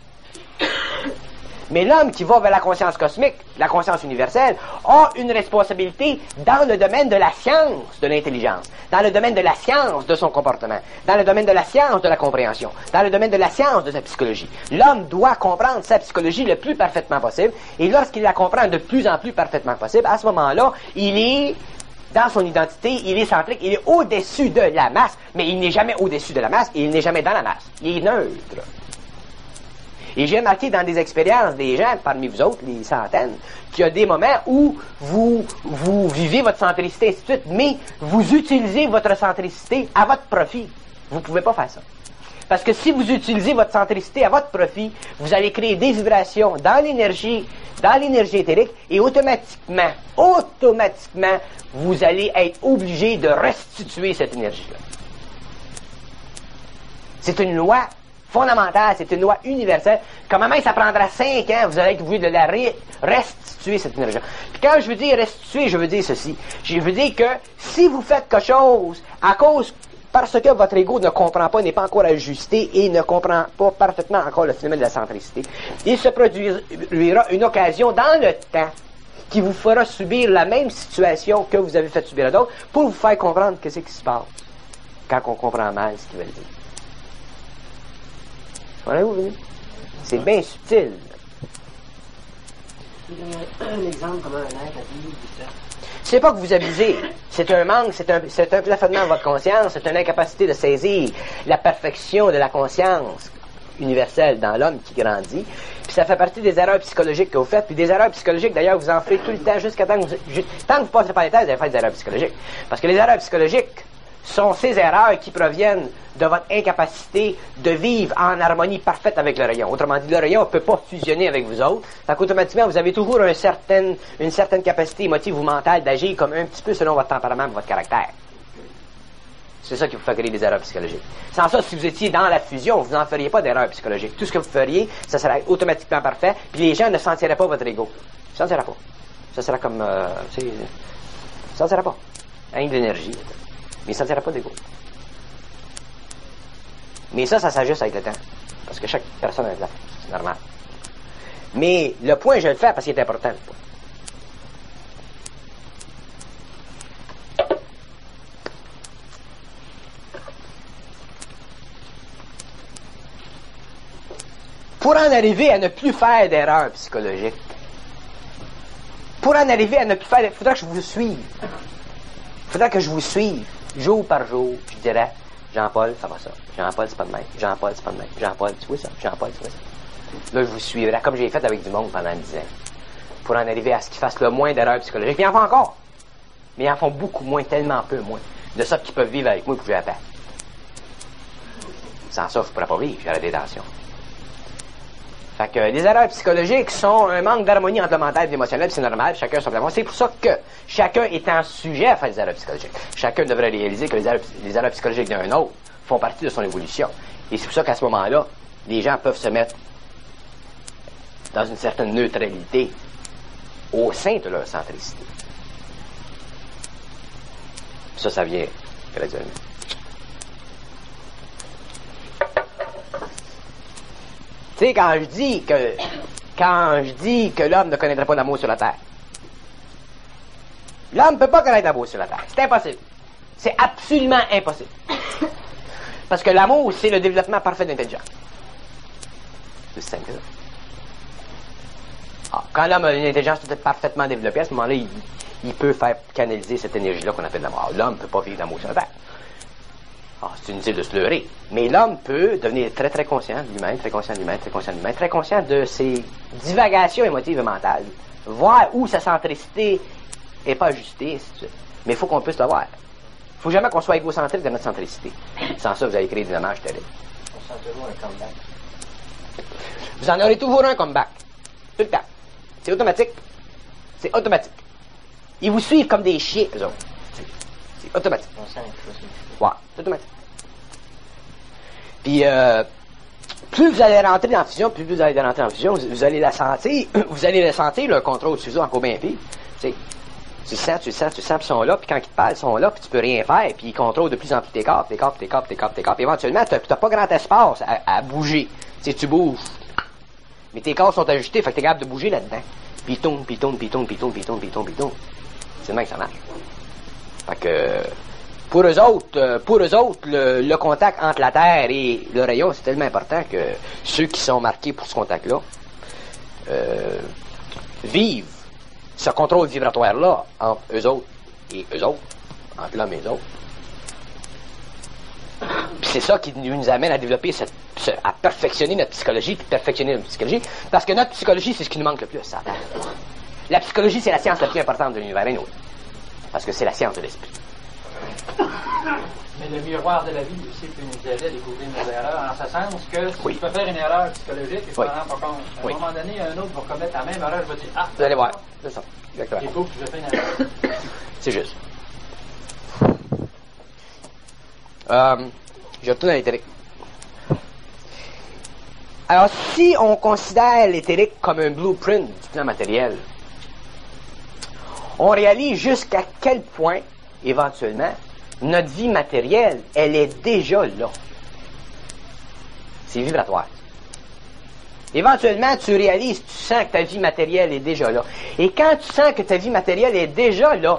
Mais l'homme qui va vers la conscience cosmique, la conscience universelle, a une responsabilité dans le domaine de la science de l'intelligence, dans le domaine de la science de son comportement, dans le domaine de la science de la compréhension, dans le domaine de la science de sa psychologie. L'homme doit comprendre sa psychologie le plus parfaitement possible, et lorsqu'il la comprend de plus en plus parfaitement possible, à ce moment-là, il est... dans son identité, il est centrique, il est au-dessus de la masse, mais il n'est jamais au-dessus de la masse, et il n'est jamais dans la masse. Il est neutre. Et j'ai remarqué dans des expériences des gens, parmi vous autres, les centaines, qu'il y a des moments où vous, vous vivez votre centricité, ainsi de suite, mais vous utilisez votre centricité à votre profit. Vous ne pouvez pas faire ça. Parce que si vous utilisez votre centricité à votre profit, vous allez créer des vibrations dans l'énergie, dans l'énergie éthérique, et automatiquement, automatiquement, vous allez être obligé de restituer cette énergie-là. C'est une loi fondamentale, c'est une loi universelle. Comment même ça prendra cinq ans, vous allez être obligé de la ré- restituer, cette énergie-là. Puis quand je veux dire restituer, je veux dire ceci. Je veux dire que si vous faites quelque chose à cause parce que votre ego ne comprend pas, n'est pas encore ajusté et ne comprend pas parfaitement encore le phénomène de la centricité, il se produira une occasion dans le temps qui vous fera subir la même situation que vous avez fait subir à d'autres pour vous faire comprendre qu'est-ce qui se passe quand on comprend mal ce qu'il veut dire. Voyez-vous, c'est bien subtil.
Tu donnes un exemple comment un être abuse ça.
C'est pas que vous abusez. C'est un manque, c'est un, c'est un plafonnement de votre conscience, c'est une incapacité de saisir la perfection de la conscience universelle dans l'homme qui grandit. Puis ça fait partie des erreurs psychologiques que vous faites. Puis des erreurs psychologiques, d'ailleurs, vous en faites tout le temps jusqu'à temps que vous... ju- tant que vous passez par les thèses, vous allez faire des erreurs psychologiques. Parce que les erreurs psychologiques sont ces erreurs qui proviennent de votre incapacité de vivre en harmonie parfaite avec le rayon. Autrement dit, le rayon ne peut pas fusionner avec vous autres. Fait qu'automatiquement, vous avez toujours un certain, une certaine capacité émotive ou mentale d'agir comme un petit peu selon votre tempérament et votre caractère. C'est ça qui vous fait créer des erreurs psychologiques. Sans ça, si vous étiez dans la fusion, vous n'en feriez pas d'erreurs psychologiques. Tout ce que vous feriez, ça serait automatiquement parfait, puis les gens ne sentiraient pas votre ego. Ils ne sentiraient pas. Ça serait comme... Euh, tu sais, ils ne sentiraient pas. Rien de l'énergie. Mais ils ne sentiraient pas d'ego. Mais ça, ça s'ajuste avec le temps. Parce que chaque personne a un plan. C'est normal. Mais le point, je le fais parce qu'il est important. Le point. Pour en arriver à ne plus faire d'erreurs psychologiques, pour en arriver à ne plus faire... Il faudra que je vous suive. Il faudra que je vous suive, jour par jour. Je dirais, Jean-Paul, ça va ça. Jean-Paul, c'est pas de même. Jean-Paul, c'est pas de même. Jean-Paul, tu vois ça. Jean-Paul, tu vois ça. Là, je vous suivrai, comme j'ai fait avec du monde pendant dix ans. Pour en arriver à ce qu'ils fassent le moins d'erreurs psychologiques. Ils en font encore. Mais ils en font beaucoup moins, tellement peu moins. De ça qu'ils peuvent vivre avec moi et que je vais à paix. Sans ça, je ne pourrais pas vivre. J'aurais des tensions. Fait que les erreurs psychologiques sont un manque d'harmonie entre le mental et l'émotionnel, c'est normal, chacun son plan. C'est pour ça que chacun étant sujet à faire des erreurs psychologiques. Chacun devrait réaliser que les erreurs, les erreurs psychologiques d'un autre font partie de son évolution. Et c'est pour ça qu'à ce moment-là, les gens peuvent se mettre dans une certaine neutralité au sein de leur centricité. Ça, ça vient graduellement. Tu sais, quand je dis que quand je dis que l'homme ne connaîtrait pas d'amour sur la terre, l'homme ne peut pas connaître d'amour sur la terre. C'est impossible. C'est absolument impossible. Parce que l'amour, c'est le développement parfait de l'intelligence. C'est simple que ça. Ah, quand l'homme a une intelligence peut-être parfaitement développée, à ce moment-là, il, il peut faire canaliser cette énergie-là qu'on appelle l'amour. L'homme ne peut pas vivre d'amour sur la terre. Ah, c'est inutile de se leurrer. Mais l'homme peut devenir très, très conscient de lui-même, très conscient de lui-même, très conscient de lui-même, très conscient de ses divagations émotives et mentales. Voir où sa centricité n'est pas ajustée, ainsi de suite. Mais il faut qu'on puisse le voir. Il ne faut jamais qu'on soit égocentrique de notre centricité. Sans ça, vous allez créer des dommages terribles.
On sent toujours un comeback.
Vous en aurez toujours un comeback. Tout le temps. C'est automatique. C'est automatique. Ils vous suivent comme des chiens, eux autres. C'est automatique.
On sent quelque chose.
Ouais, c'est automatique. Puis, euh, plus vous allez rentrer dans la fusion, plus vous allez rentrer en fusion, vous, vous allez la sentir, vous allez le sentir, le contrôle sur eux encore bien pire. Tu sais, tu le sens, tu le sens, tu le sens, puis ils sont là, puis quand ils te parlent, ils sont là, puis tu peux rien faire, puis ils contrôlent de plus en plus tes corps, tes corps, tes corps, tes corps, tes corps. Puis éventuellement, tu n'as pas grand espace à, à bouger. Tu sais, tu bouges. Mais tes corps sont ajustés, fait que tu es capable de bouger là-dedans. Puis ils tournent, puis ils tournent, puis ils tournent, puis ils tournent, puis ils tournent, puis ils tournent, puis ils tournent. C'est le même que ça marche. Fait que... Pour eux autres, euh, pour eux autres, le, le contact entre la Terre et le rayon, c'est tellement important que ceux qui sont marqués pour ce contact-là euh, vivent ce contrôle vibratoire-là entre eux autres et eux autres, entre l'homme et eux autres. Puis c'est ça qui nous amène à développer, cette, ce, à perfectionner notre psychologie, puis perfectionner notre psychologie, parce que notre psychologie, c'est ce qui nous manque le plus, ça. La psychologie, c'est la science la plus importante de l'univers et nous, parce que c'est la science de l'esprit.
Mais le miroir de la vie aussi peut nous aider à découvrir nos erreurs, en ce sens que si
Oui.
tu peux faire une erreur psychologique et tu
Oui.
t'en rends pas compte, à
Oui.
un moment donné, un autre va commettre la même erreur, je vais dire, ah,
Vous allez voir, c'est ça, exactement.
il faut que je fasse une erreur.
C'est juste. Euh, je retourne à l'éthérique. Alors, si on considère l'éthérique comme un blueprint du plan matériel, on réalise jusqu'à quel point, éventuellement, notre vie matérielle, elle est déjà là. C'est vibratoire. Éventuellement, tu réalises, tu sens que ta vie matérielle est déjà là. Et quand tu sens que ta vie matérielle est déjà là,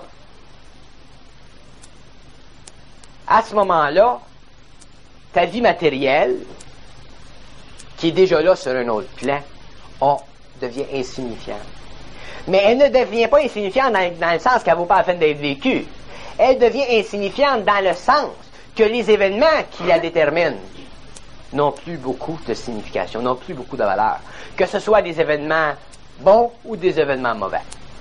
à ce moment-là, ta vie matérielle, qui est déjà là sur un autre plan, on devient insignifiante. Mais elle ne devient pas insignifiante dans, dans le sens qu'elle ne vaut pas la peine d'être vécue. Elle devient insignifiante dans le sens que les événements qui la déterminent n'ont plus beaucoup de signification, n'ont plus beaucoup de valeur. Que ce soit des événements bons ou des événements mauvais.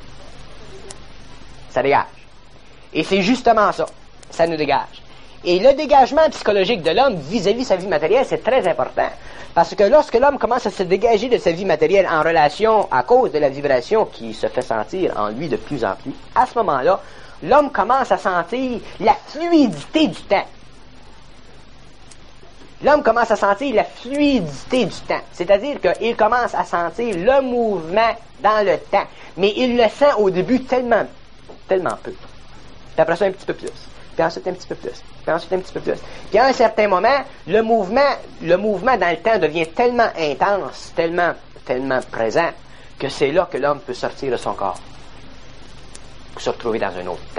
Ça dégage. Et c'est justement ça. Ça nous dégage. Et le dégagement psychologique de l'homme vis-à-vis sa vie matérielle, c'est très important. Parce que lorsque l'homme commence à se dégager de sa vie matérielle en relation à cause de la vibration qui se fait sentir en lui de plus en plus, à ce moment-là, l'homme commence à sentir la fluidité du temps. L'homme commence à sentir la fluidité du temps. C'est-à-dire qu'il commence à sentir le mouvement dans le temps. Mais il le sent au début tellement, tellement peu. Puis après ça, un petit peu plus. Puis ensuite, un petit peu plus. Puis ensuite, un petit peu plus. Puis à un certain moment, le mouvement, le mouvement dans le temps devient tellement intense, tellement, tellement présent, que c'est là que l'homme peut sortir de son corps. Pour se retrouver dans un autre temps.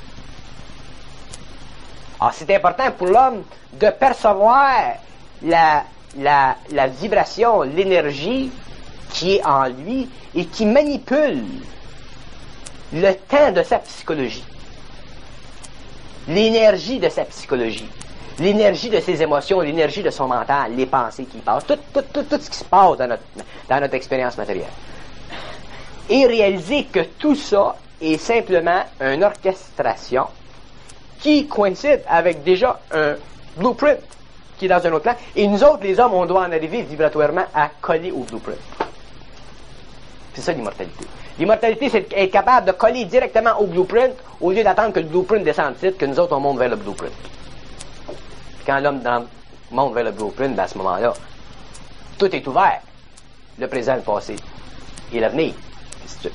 Alors, c'est important pour l'homme de percevoir la, la, la vibration, l'énergie qui est en lui et qui manipule le temps de sa psychologie. L'énergie de sa psychologie, l'énergie de ses émotions, l'énergie de son mental, les pensées qui passent, tout, tout, tout, tout ce qui se passe dans notre, dans notre expérience matérielle. Et réaliser que tout ça est simplement une orchestration qui coïncide avec déjà un blueprint qui est dans un autre plan. Et nous autres, les hommes, on doit en arriver vibratoirement à coller au blueprint. C'est ça l'immortalité. L'immortalité, c'est être capable de coller directement au blueprint au lieu d'attendre que le blueprint descende vite, que nous autres, on monte vers le blueprint. Puis quand l'homme dans, monte vers le blueprint, ben à ce moment-là, tout est ouvert. Le présent, le passé et l'avenir. Ainsi de suite.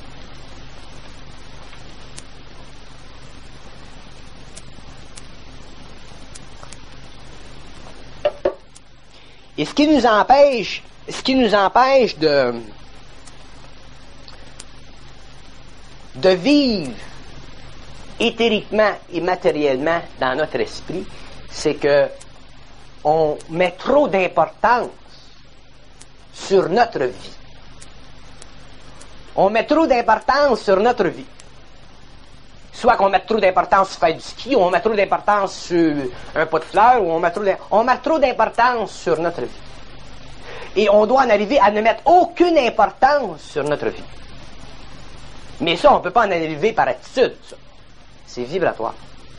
Et ce qui nous empêche, ce qui nous empêche de de vivre éthériquement et matériellement dans notre esprit, c'est que on met trop d'importance sur notre vie. On met trop d'importance sur notre vie. Soit qu'on met trop d'importance sur faire du ski, ou on met trop d'importance sur un pot de fleurs, ou on met trop on met trop d'importance sur notre vie. Et on doit en arriver à ne mettre aucune importance sur notre vie. Mais ça, on ne peut pas en arriver par attitude, ça. C'est vibratoire.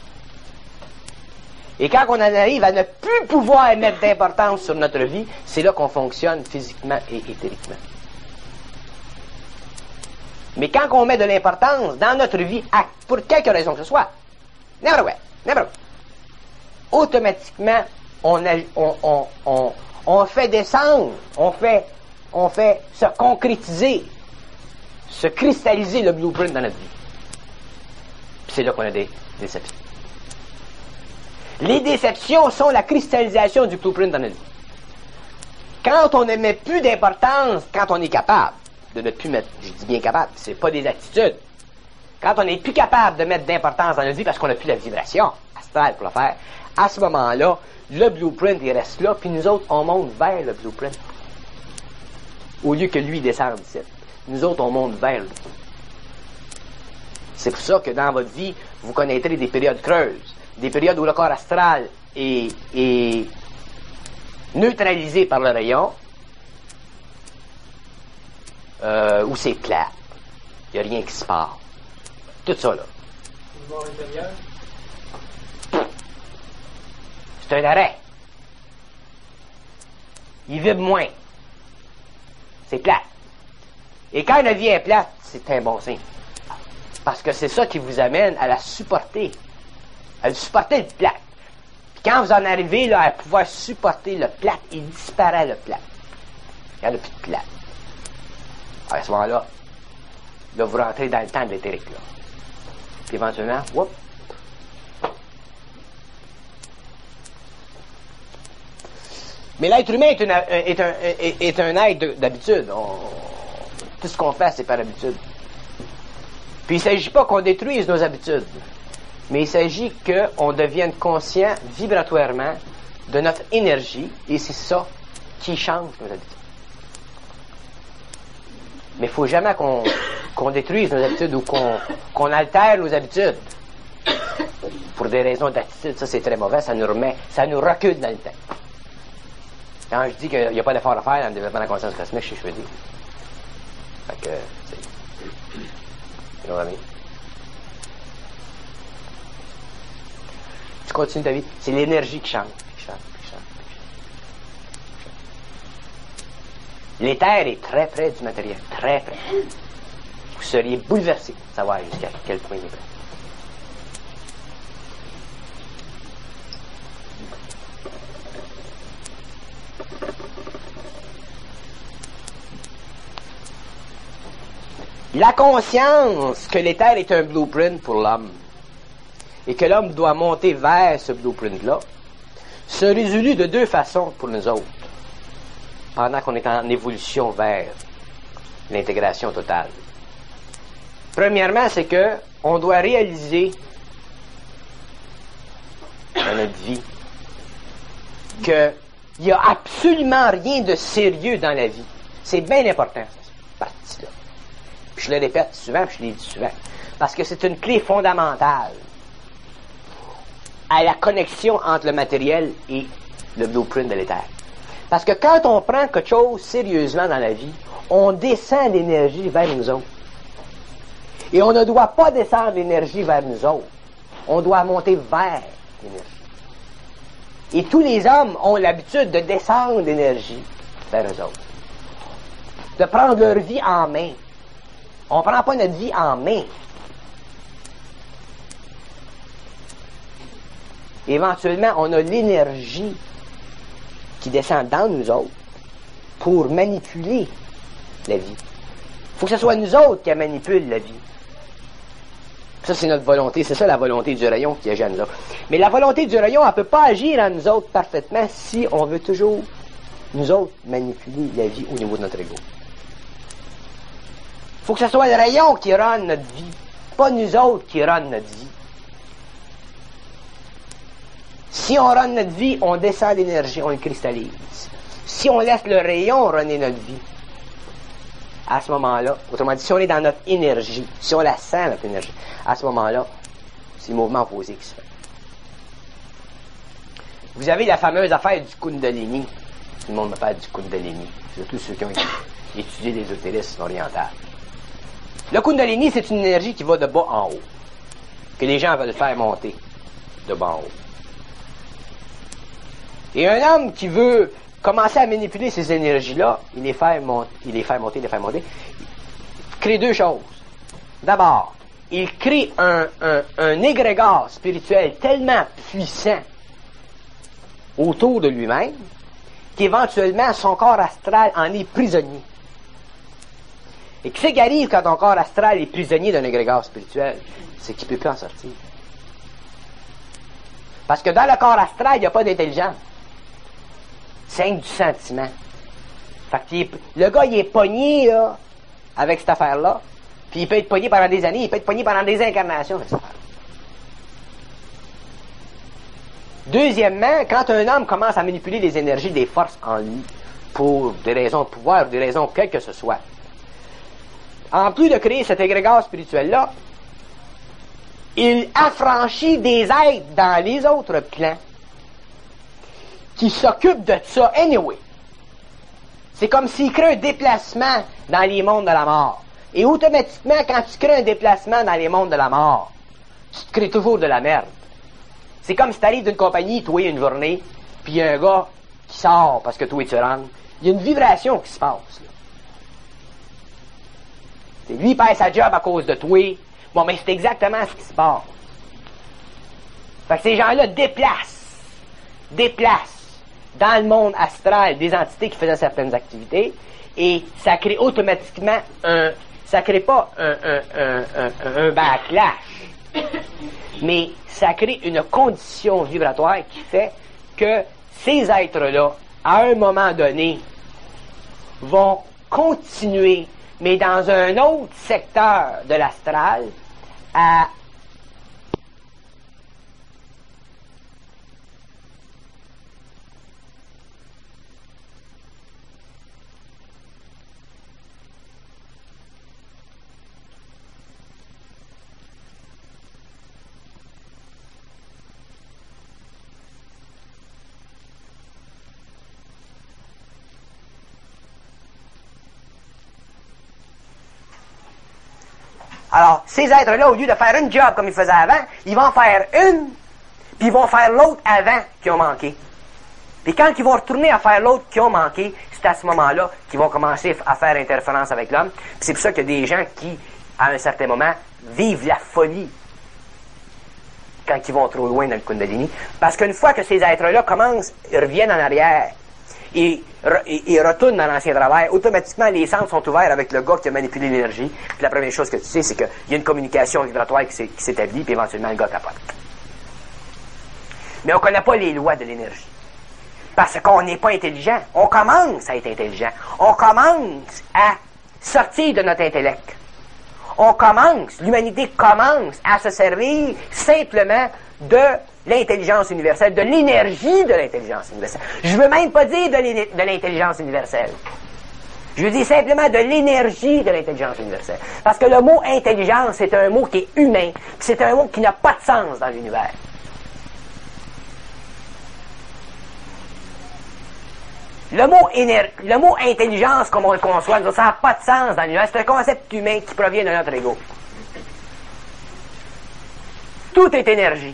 Et quand on en arrive à ne plus pouvoir mettre d'importance sur notre vie, c'est là qu'on fonctionne physiquement et éthériquement. Mais quand on met de l'importance dans notre vie, à, pour quelque raison que ce soit, never way, never way, automatiquement, on, a, on, on, on, on fait descendre, on fait, on fait se concrétiser, se cristalliser le blueprint dans notre vie. Puis c'est là qu'on a des déceptions. Les déceptions sont la cristallisation du blueprint dans notre vie. Quand on ne met plus d'importance, quand on est capable de ne plus mettre, je dis bien capable, c'est pas des attitudes. Quand on n'est plus capable de mettre d'importance dans notre vie parce qu'on n'a plus la vibration astrale pour le faire, à ce moment-là, le blueprint, il reste là, puis nous autres, on monte vers le blueprint. Au lieu que lui descende ici. Nous autres, on monte vers lui. C'est pour ça que dans votre vie, vous connaîtrez des périodes creuses, des périodes où le corps astral est, est neutralisé par le rayon, euh, où c'est plat. Il n'y a rien qui se passe. Tout ça, là. C'est un arrêt. Il vibre moins. C'est plat. Et quand la vie est plate, c'est un bon signe. Parce que c'est ça qui vous amène à la supporter. À le supporter le plat. Puis quand vous en arrivez là, à pouvoir supporter le plat, il disparaît le plat. Il n'y en a plus de plat. À ce moment-là, là, vous rentrez dans le temps de l'éthérique. Là. Puis éventuellement, whoop. Mais l'être humain est, une, est, un, est, est un être d'habitude. On, tout ce qu'on fait, c'est par habitude. Puis il ne s'agit pas qu'on détruise nos habitudes, mais il s'agit qu'on devienne conscient vibratoirement de notre énergie, et c'est ça qui change nos habitudes. Mais il ne faut jamais qu'on qu'on détruise nos habitudes ou qu'on qu'on altère nos habitudes. Pour des raisons d'attitude, ça c'est très mauvais, ça nous remet, ça nous recule dans le temps. Quand je dis qu'il n'y a pas d'effort à faire dans le développement de la conscience cosmique, je sais ce que je veux dire. Fait que, c'est... You know what I mean? Tu continues ta vie, c'est l'énergie qui change, qui change, qui change, qui change. L'éther est très près du matériel, très près. Vous seriez bouleversé de savoir jusqu'à quel point il est près. La conscience que l'éther est un blueprint pour l'homme et que l'homme doit monter vers ce blueprint-là se résolut de deux façons pour nous autres pendant qu'on est en évolution vers l'intégration totale. Premièrement, c'est que on doit réaliser dans notre vie qu'il n'y a absolument rien de sérieux dans la vie. C'est bien important, cette partie-là. Puis je le répète souvent, puis je l'ai dit souvent, parce que c'est une clé fondamentale à la connexion entre le matériel et le blueprint de l'éther. Parce que quand on prend quelque chose sérieusement dans la vie, on descend l'énergie vers nous autres. Et on ne doit pas descendre l'énergie vers nous autres. On doit monter vers l'énergie. Et tous les hommes ont l'habitude de descendre l'énergie vers eux autres. De prendre leur vie en main. On ne prend pas notre vie en main. Éventuellement, on a l'énergie qui descend dans nous autres pour manipuler la vie. Il faut que ce soit nous autres qui manipulent la vie. Ça, c'est notre volonté. C'est ça la volonté du rayon qui agit à nous autres. Mais la volonté du rayon, elle ne peut pas agir à nous autres parfaitement si on veut toujours, nous autres, manipuler la vie au niveau de notre ego. Il faut que ce soit le rayon qui run notre vie, pas nous autres qui run notre vie. Si on run notre vie, on descend l'énergie, on le cristallise. Si on laisse le rayon runner notre vie, à ce moment-là, autrement dit, si on est dans notre énergie, si on la sent, notre énergie, à ce moment-là, c'est le mouvement opposé qui se fait. Vous avez la fameuse affaire du Kundalini. Tout le monde me parle du Kundalini, surtout ceux qui ont étudié l'ésotérisme oriental. Le Kundalini, c'est une énergie qui va de bas en haut, que les gens veulent faire monter de bas en haut. Et un homme qui veut commencer à manipuler ces énergies-là, il les fait monter, il les fait monter, il les fait monter, il crée deux choses. D'abord, il crée un, un, un égrégore spirituel tellement puissant autour de lui-même qu'éventuellement son corps astral en est prisonnier. Et qu'est-ce qui arrive quand ton corps astral est prisonnier d'un égrégore spirituel? C'est qu'il ne peut plus en sortir. Parce que dans le corps astral, il n'y a pas d'intelligence. C'est du sentiment. Fait que est, le gars, il est pogné, là, avec cette affaire-là. Puis il peut être pogné pendant des années, il peut être pogné pendant des incarnations avec cette affaire. Deuxièmement, quand un homme commence à manipuler les énergies des forces en lui, pour des raisons de pouvoir, des raisons quelles que ce soit, en plus de créer cet égrégore spirituel-là, il affranchit des êtres dans les autres plans qui s'occupent de ça anyway. C'est comme s'il crée un déplacement dans les mondes de la mort. Et automatiquement, quand tu crées un déplacement dans les mondes de la mort, tu te crées toujours de la merde. C'est comme si tu arrives d'une compagnie, toi, une journée, puis il y a un gars qui sort parce que toi, tu rentres. Il y a une vibration qui se passe. Là. Lui, il perd sa job à cause de toi. Bon, mais c'est exactement ce qui se passe. Fait que ces gens-là déplacent, déplacent dans le monde astral des entités qui faisaient certaines activités, et ça crée automatiquement un... ça crée pas un, un, un, un, un backlash, mais ça crée une condition vibratoire qui fait que ces êtres-là, à un moment donné, vont continuer, mais dans un autre secteur de l'astral, à Alors, ces êtres-là, au lieu de faire une job comme ils faisaient avant, ils vont faire une, puis ils vont faire l'autre avant qu'ils ont manqué. Puis quand ils vont retourner à faire l'autre qu'ils ont manqué, c'est à ce moment-là qu'ils vont commencer à faire interférence avec l'homme. Puis c'est pour ça qu'il y a des gens qui, à un certain moment, vivent la folie quand ils vont trop loin dans le Kundalini. Parce qu'une fois que ces êtres-là commencent, ils reviennent en arrière, et ils retournent dans l'ancien travail, automatiquement les centres sont ouverts avec le gars qui a manipulé l'énergie. Puis la première chose que tu sais, c'est qu'il y a une communication vibratoire qui s'établit, puis éventuellement le gars capote. Mais on ne connaît pas les lois de l'énergie. Parce qu'on n'est pas intelligent. On commence à être intelligent. On commence à sortir de notre intellect. On commence, l'humanité commence à se servir simplement de l'intelligence universelle, de l'énergie de l'intelligence universelle. Je ne veux même pas dire de l'intelligence universelle. Je veux dire simplement de l'énergie de l'intelligence universelle. Parce que le mot intelligence, c'est un mot qui est humain. C'est un mot qui n'a pas de sens dans l'univers. Le mot, éner- le mot intelligence, comme on le conçoit, ça n'a pas de sens dans l'univers. C'est un concept humain qui provient de notre ego. Tout est énergie.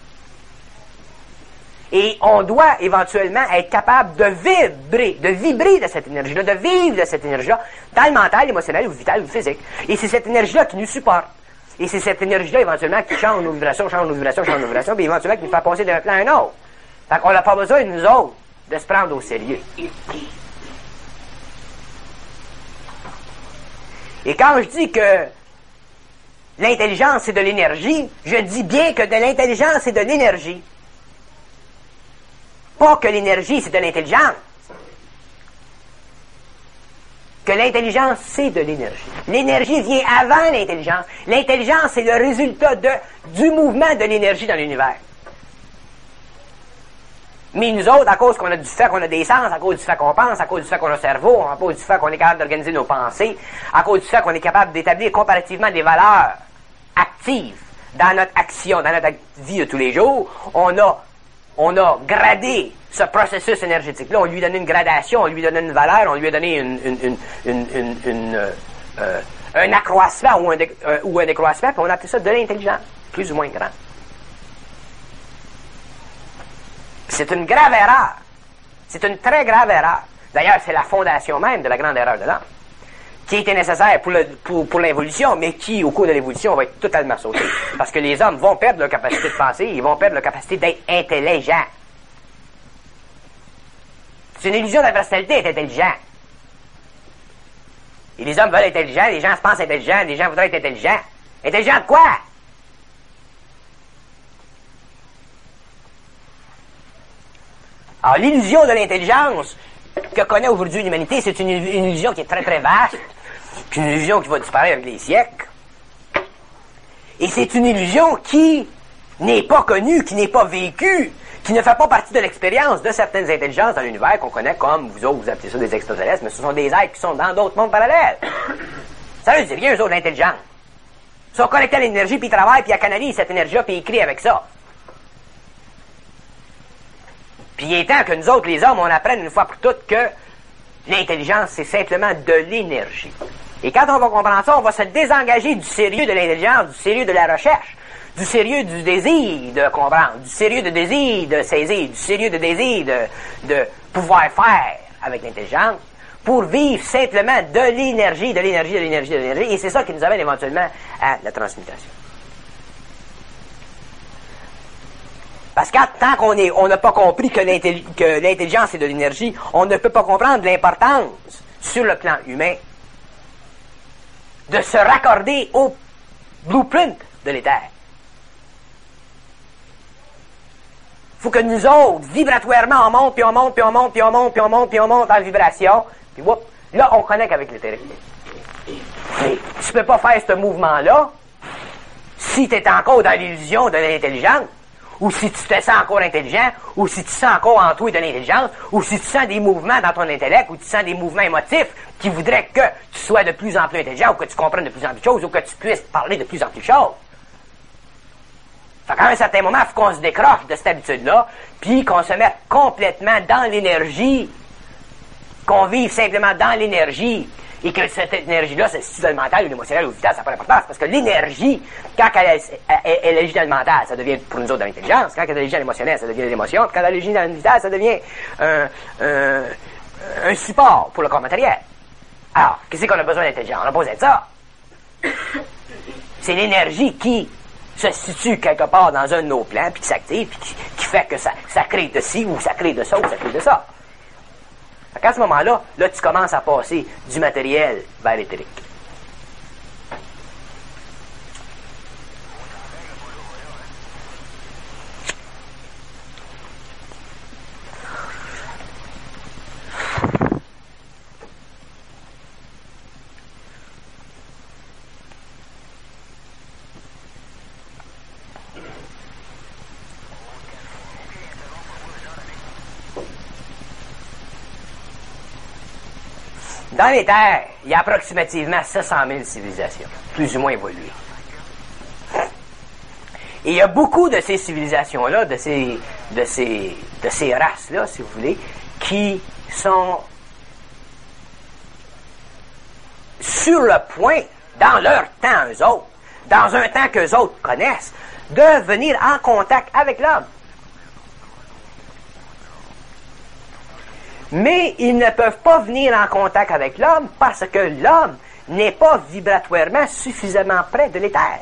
Et on doit éventuellement être capable de vibrer, de vibrer de cette énergie-là, de vivre de cette énergie-là, dans le mental, l'émotionnel, ou vital, ou physique. Et c'est cette énergie-là qui nous supporte. Et c'est cette énergie-là, éventuellement, qui change nos vibrations, change nos vibrations, change nos vibrations, puis éventuellement, qui nous fait passer d'un plan à un autre. Fait qu'on n'a pas besoin, nous autres, de se prendre au sérieux. Et quand je dis que l'intelligence, c'est de l'énergie, je dis bien que de l'intelligence, c'est de l'énergie. Pas que l'énergie, c'est de l'intelligence. Que l'intelligence, c'est de l'énergie. L'énergie vient avant l'intelligence. L'intelligence, c'est le résultat de, du mouvement de l'énergie dans l'univers. Mais nous autres, à cause qu'on a du fait qu'on a des sens, à cause du fait qu'on pense, à cause du fait qu'on a un cerveau, à cause du fait qu'on est capable d'organiser nos pensées, à cause du fait qu'on est capable d'établir comparativement des valeurs actives dans notre action, dans notre vie de tous les jours, on a, on a gradé ce processus énergétique-là, on lui a donné une gradation, on lui a donné une valeur, on lui a donné une, une, une, une, une, une euh, euh, un accroissement ou un, dé, euh, ou un décroissement, puis on a appelé ça de l'intelligence, plus ou moins grand. C'est une grave erreur. C'est une très grave erreur. D'ailleurs, c'est la fondation même de la grande erreur de l'homme, qui était nécessaire pour, le, pour, pour l'évolution, mais qui, au cours de l'évolution, va être totalement sautée. Parce que les hommes vont perdre leur capacité de penser, ils vont perdre leur capacité d'être intelligents. C'est une illusion de la personnalité d'être intelligent. Et les hommes veulent être intelligents, les gens se pensent intelligents, les gens voudraient être intelligents. Intelligents de quoi? Alors, l'illusion de l'intelligence que connaît aujourd'hui l'humanité, c'est une, une illusion qui est très très vaste, puis une illusion qui va disparaître avec les siècles. Et c'est une illusion qui n'est pas connue, qui n'est pas vécue, qui ne fait pas partie de l'expérience de certaines intelligences dans l'univers qu'on connaît comme, vous autres, vous appelez ça des extraterrestres, mais ce sont des êtres qui sont dans d'autres mondes parallèles. Ça veut dire rien, eux autres, l'intelligence. Ils sont connectés à l'énergie, puis ils travaillent, puis ils canalisent cette énergie-là, puis ils écrivent avec ça. Puis il est temps que nous autres, les hommes, on apprenne une fois pour toutes que l'intelligence, c'est simplement de l'énergie. Et quand on va comprendre ça, on va se désengager du sérieux de l'intelligence, du sérieux de la recherche, du sérieux du désir de comprendre, du sérieux de désir de saisir, du sérieux de désir de, de pouvoir faire avec l'intelligence, pour vivre simplement de l'énergie, de l'énergie, de l'énergie, de l'énergie. Et c'est ça qui nous amène éventuellement à la transmutation. Parce que tant qu'on est, on n'a pas compris que, l'intelli- que l'intelligence est de l'énergie, on ne peut pas comprendre l'importance, sur le plan humain, de se raccorder au blueprint de l'éther. Il faut que nous autres, vibratoirement, on monte, puis on monte, puis on monte, puis on monte, puis on monte, puis on monte dans la vibration, puis whoop, là, on connecte avec l'éthérique. Mais tu peux pas faire ce mouvement-là si tu es encore dans l'illusion de l'intelligence, ou si tu te sens encore intelligent, ou si tu sens encore en toi de l'intelligence, ou si tu sens des mouvements dans ton intellect, ou tu sens des mouvements émotifs qui voudraient que tu sois de plus en plus intelligent, ou que tu comprennes de plus en plus de choses, ou que tu puisses parler de plus en plus de choses. Fait qu'à un certain moment, il faut qu'on se décroche de cette habitude-là, puis qu'on se mette complètement dans l'énergie, qu'on vive simplement dans l'énergie, Et que cette énergie-là se situe dans le mental ou l'émotionnel ou le vital, ça n'a pas d'importance. Parce que l'énergie, quand elle, elle, elle, elle agit dans le mental, ça devient pour nous autres de l'intelligence. Quand elle agit dans l'émotionnel, ça devient de l'émotion. Quand elle agit dans le vital, ça devient un, un, un support pour le corps matériel. Alors, qu'est-ce qu'on a besoin d'intelligence? On a besoin de ça. C'est l'énergie qui se situe quelque part dans un de nos plans, puis qui s'active, puis qui, qui fait que ça, ça crée de ci, ou ça crée de ça, ou ça crée de ça. À ce moment-là, là, tu commences à passer du matériel vers l'éthérique. Dans les terres, il y a approximativement sept cent mille civilisations, plus ou moins évoluées. Et il y a beaucoup de ces civilisations-là, de ces, de ces, de ces races-là, si vous voulez, qui sont sur le point, dans leur temps, eux autres, dans un temps qu'eux autres connaissent, de venir en contact avec l'homme. Mais ils ne peuvent pas venir en contact avec l'homme parce que l'homme n'est pas vibratoirement suffisamment près de l'éther.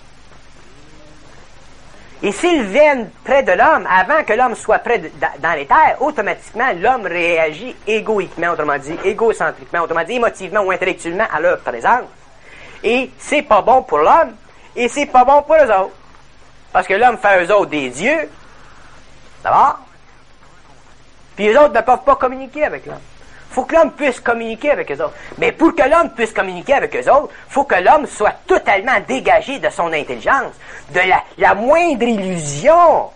Et s'ils viennent près de l'homme, avant que l'homme soit près de, dans l'éther, automatiquement, l'homme réagit égoïquement, autrement dit, égocentriquement, autrement dit, émotivement ou intellectuellement à leur présence. Et c'est pas bon pour l'homme, et c'est pas bon pour eux autres. Parce que l'homme fait eux autres des dieux, d'abord, puis les autres ne peuvent pas communiquer avec l'homme. Il faut que l'homme puisse communiquer avec eux autres. Mais pour que l'homme puisse communiquer avec eux autres, il faut que l'homme soit totalement dégagé de son intelligence, de la, la moindre illusion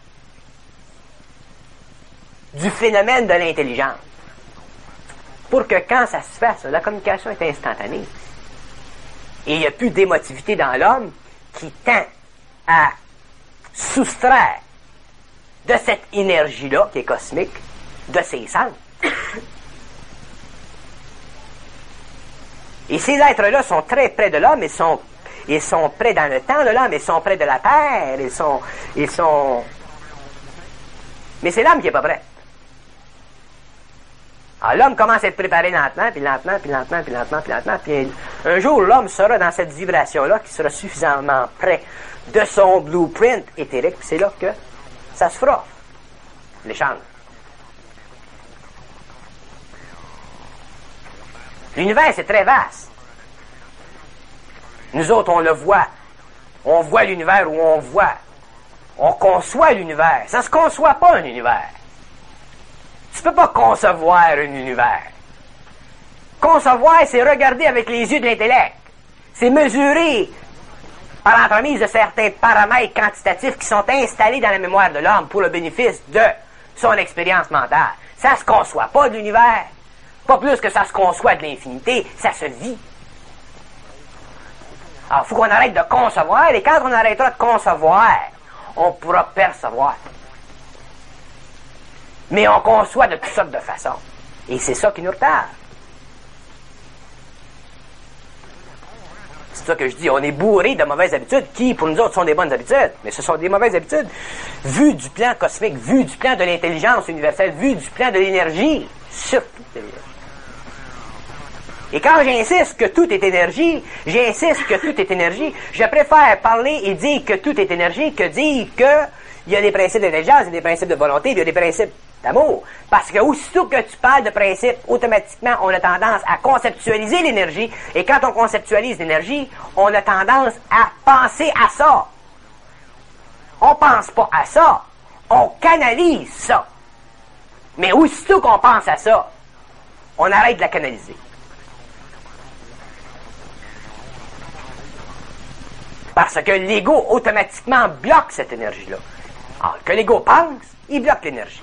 du phénomène de l'intelligence. Pour que quand ça se fasse, la communication est instantanée. Et il n'y a plus d'émotivité dans l'homme qui tend à soustraire de cette énergie-là, qui est cosmique, de ses sens. Et ces êtres-là sont très près de l'homme, ils sont, ils sont près dans le temps de l'homme, ils sont près de la terre, ils sont... Ils sont... Mais c'est l'homme qui n'est pas prêt. Alors l'homme commence à être préparé lentement, puis lentement, puis lentement, puis lentement, puis lentement, puis un jour l'homme sera dans cette vibration-là qui sera suffisamment près de son blueprint éthérique, puis c'est là que ça se fera, l'échange. L'univers, c'est très vaste. Nous autres, on le voit. On voit l'univers où on voit. On conçoit l'univers. Ça ne se conçoit pas, un univers. Tu ne peux pas concevoir un univers. Concevoir, c'est regarder avec les yeux de l'intellect. C'est mesurer par l'entremise de certains paramètres quantitatifs qui sont installés dans la mémoire de l'homme pour le bénéfice de son expérience mentale. Ça ne se conçoit pas de l'univers. Pas plus que ça se conçoit de l'infinité, ça se vit. Alors, il faut qu'on arrête de concevoir, et quand on arrêtera de concevoir, on pourra percevoir. Mais on conçoit de toutes sortes de façons. Et c'est ça qui nous retarde. C'est ça que je dis, on est bourré de mauvaises habitudes qui, pour nous autres, sont des bonnes habitudes. Mais ce sont des mauvaises habitudes vues du plan cosmique, vues du plan de l'intelligence universelle, vues du plan de l'énergie, surtout de l'énergie. Et quand j'insiste que tout est énergie, j'insiste que tout est énergie, je préfère parler et dire que tout est énergie que dire que il y a des principes d'intelligence, il y a des principes de volonté, il y a des principes d'amour. Parce que aussitôt que tu parles de principes, automatiquement, on a tendance à conceptualiser l'énergie. Et quand on conceptualise l'énergie, on a tendance à penser à ça. On pense pas à ça. On canalise ça. Mais aussitôt qu'on pense à ça, on arrête de la canaliser. Parce que l'ego, automatiquement, bloque cette énergie-là. Alors, que l'ego pense, il bloque l'énergie.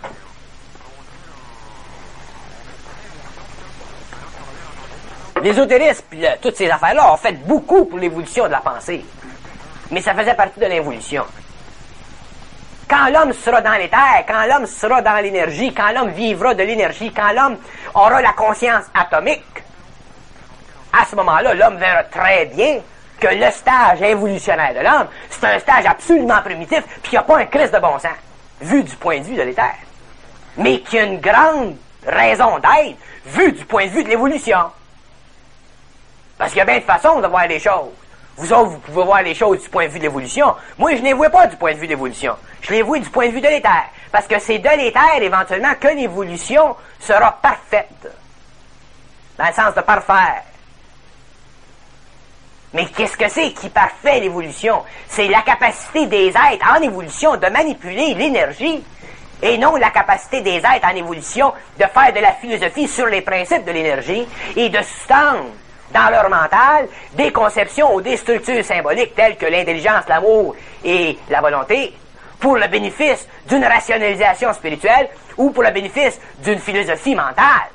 L'ésotérisme, puis le, toutes ces affaires-là, ont fait beaucoup pour l'évolution de la pensée. Mais ça faisait partie de l'évolution. Quand l'homme sera dans l'éther, quand l'homme sera dans l'énergie, quand l'homme vivra de l'énergie, quand l'homme aura la conscience atomique, à ce moment-là, l'homme verra très bien que le stage évolutionnaire de l'homme, c'est un stage absolument primitif, puis qu'il n'y a pas un Christ de bon sens, vu du point de vue de l'éther. Mais qu'il y a une grande raison d'être, vu du point de vue de l'évolution. Parce qu'il y a bien de façons de voir les choses. Vous autres, vous pouvez voir les choses du point de vue de l'évolution. Moi, je ne les vois pas du point de vue de l'évolution. Je les vois du point de vue de l'éther. Parce que c'est de l'éther, éventuellement, que l'évolution sera parfaite. Dans le sens de parfaire. Mais qu'est-ce que c'est qui parfait l'évolution? C'est la capacité des êtres en évolution de manipuler l'énergie, et non la capacité des êtres en évolution de faire de la philosophie sur les principes de l'énergie et de sous-tendre dans leur mental des conceptions ou des structures symboliques telles que l'intelligence, l'amour et la volonté pour le bénéfice d'une rationalisation spirituelle ou pour le bénéfice d'une philosophie mentale.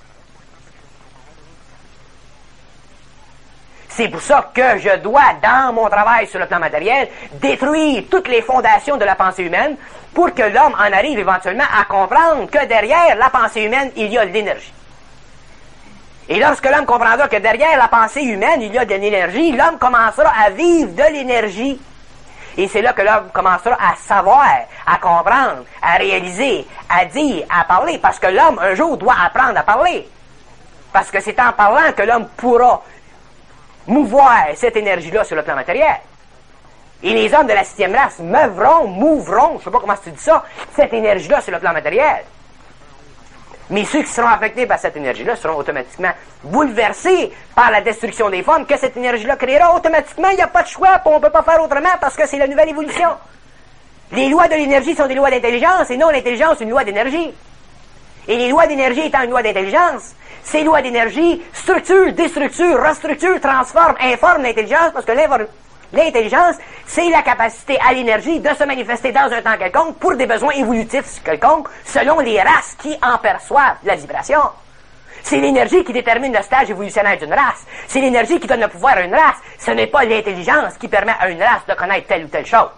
C'est pour ça que je dois, dans mon travail sur le plan matériel, détruire toutes les fondations de la pensée humaine pour que l'homme en arrive éventuellement à comprendre que derrière la pensée humaine, il y a de l'énergie. Et lorsque l'homme comprendra que derrière la pensée humaine, il y a de l'énergie, l'homme commencera à vivre de l'énergie. Et c'est là que l'homme commencera à savoir, à comprendre, à réaliser, à dire, à parler, parce que l'homme, un jour, doit apprendre à parler. Parce que c'est en parlant que l'homme pourra mouvoir cette énergie-là sur le plan matériel. Et les hommes de la sixième race meuvront, mouvront, je ne sais pas comment tu dis ça, cette énergie-là sur le plan matériel. Mais ceux qui seront affectés par cette énergie-là seront automatiquement bouleversés par la destruction des formes que cette énergie-là créera. Automatiquement, il n'y a pas de choix, on ne peut pas faire autrement parce que c'est la nouvelle évolution. Les lois de l'énergie sont des lois d'intelligence et non l'intelligence une loi d'énergie. Et les lois d'énergie étant une loi d'intelligence, ces lois d'énergie structurent, déstructurent, restructurent, transforment, informent l'intelligence parce que l'intelligence, c'est la capacité à l'énergie de se manifester dans un temps quelconque pour des besoins évolutifs quelconques selon les races qui en perçoivent la vibration. C'est l'énergie qui détermine le stage évolutionnaire d'une race. C'est l'énergie qui donne le pouvoir à une race. Ce n'est pas l'intelligence qui permet à une race de connaître telle ou telle chose.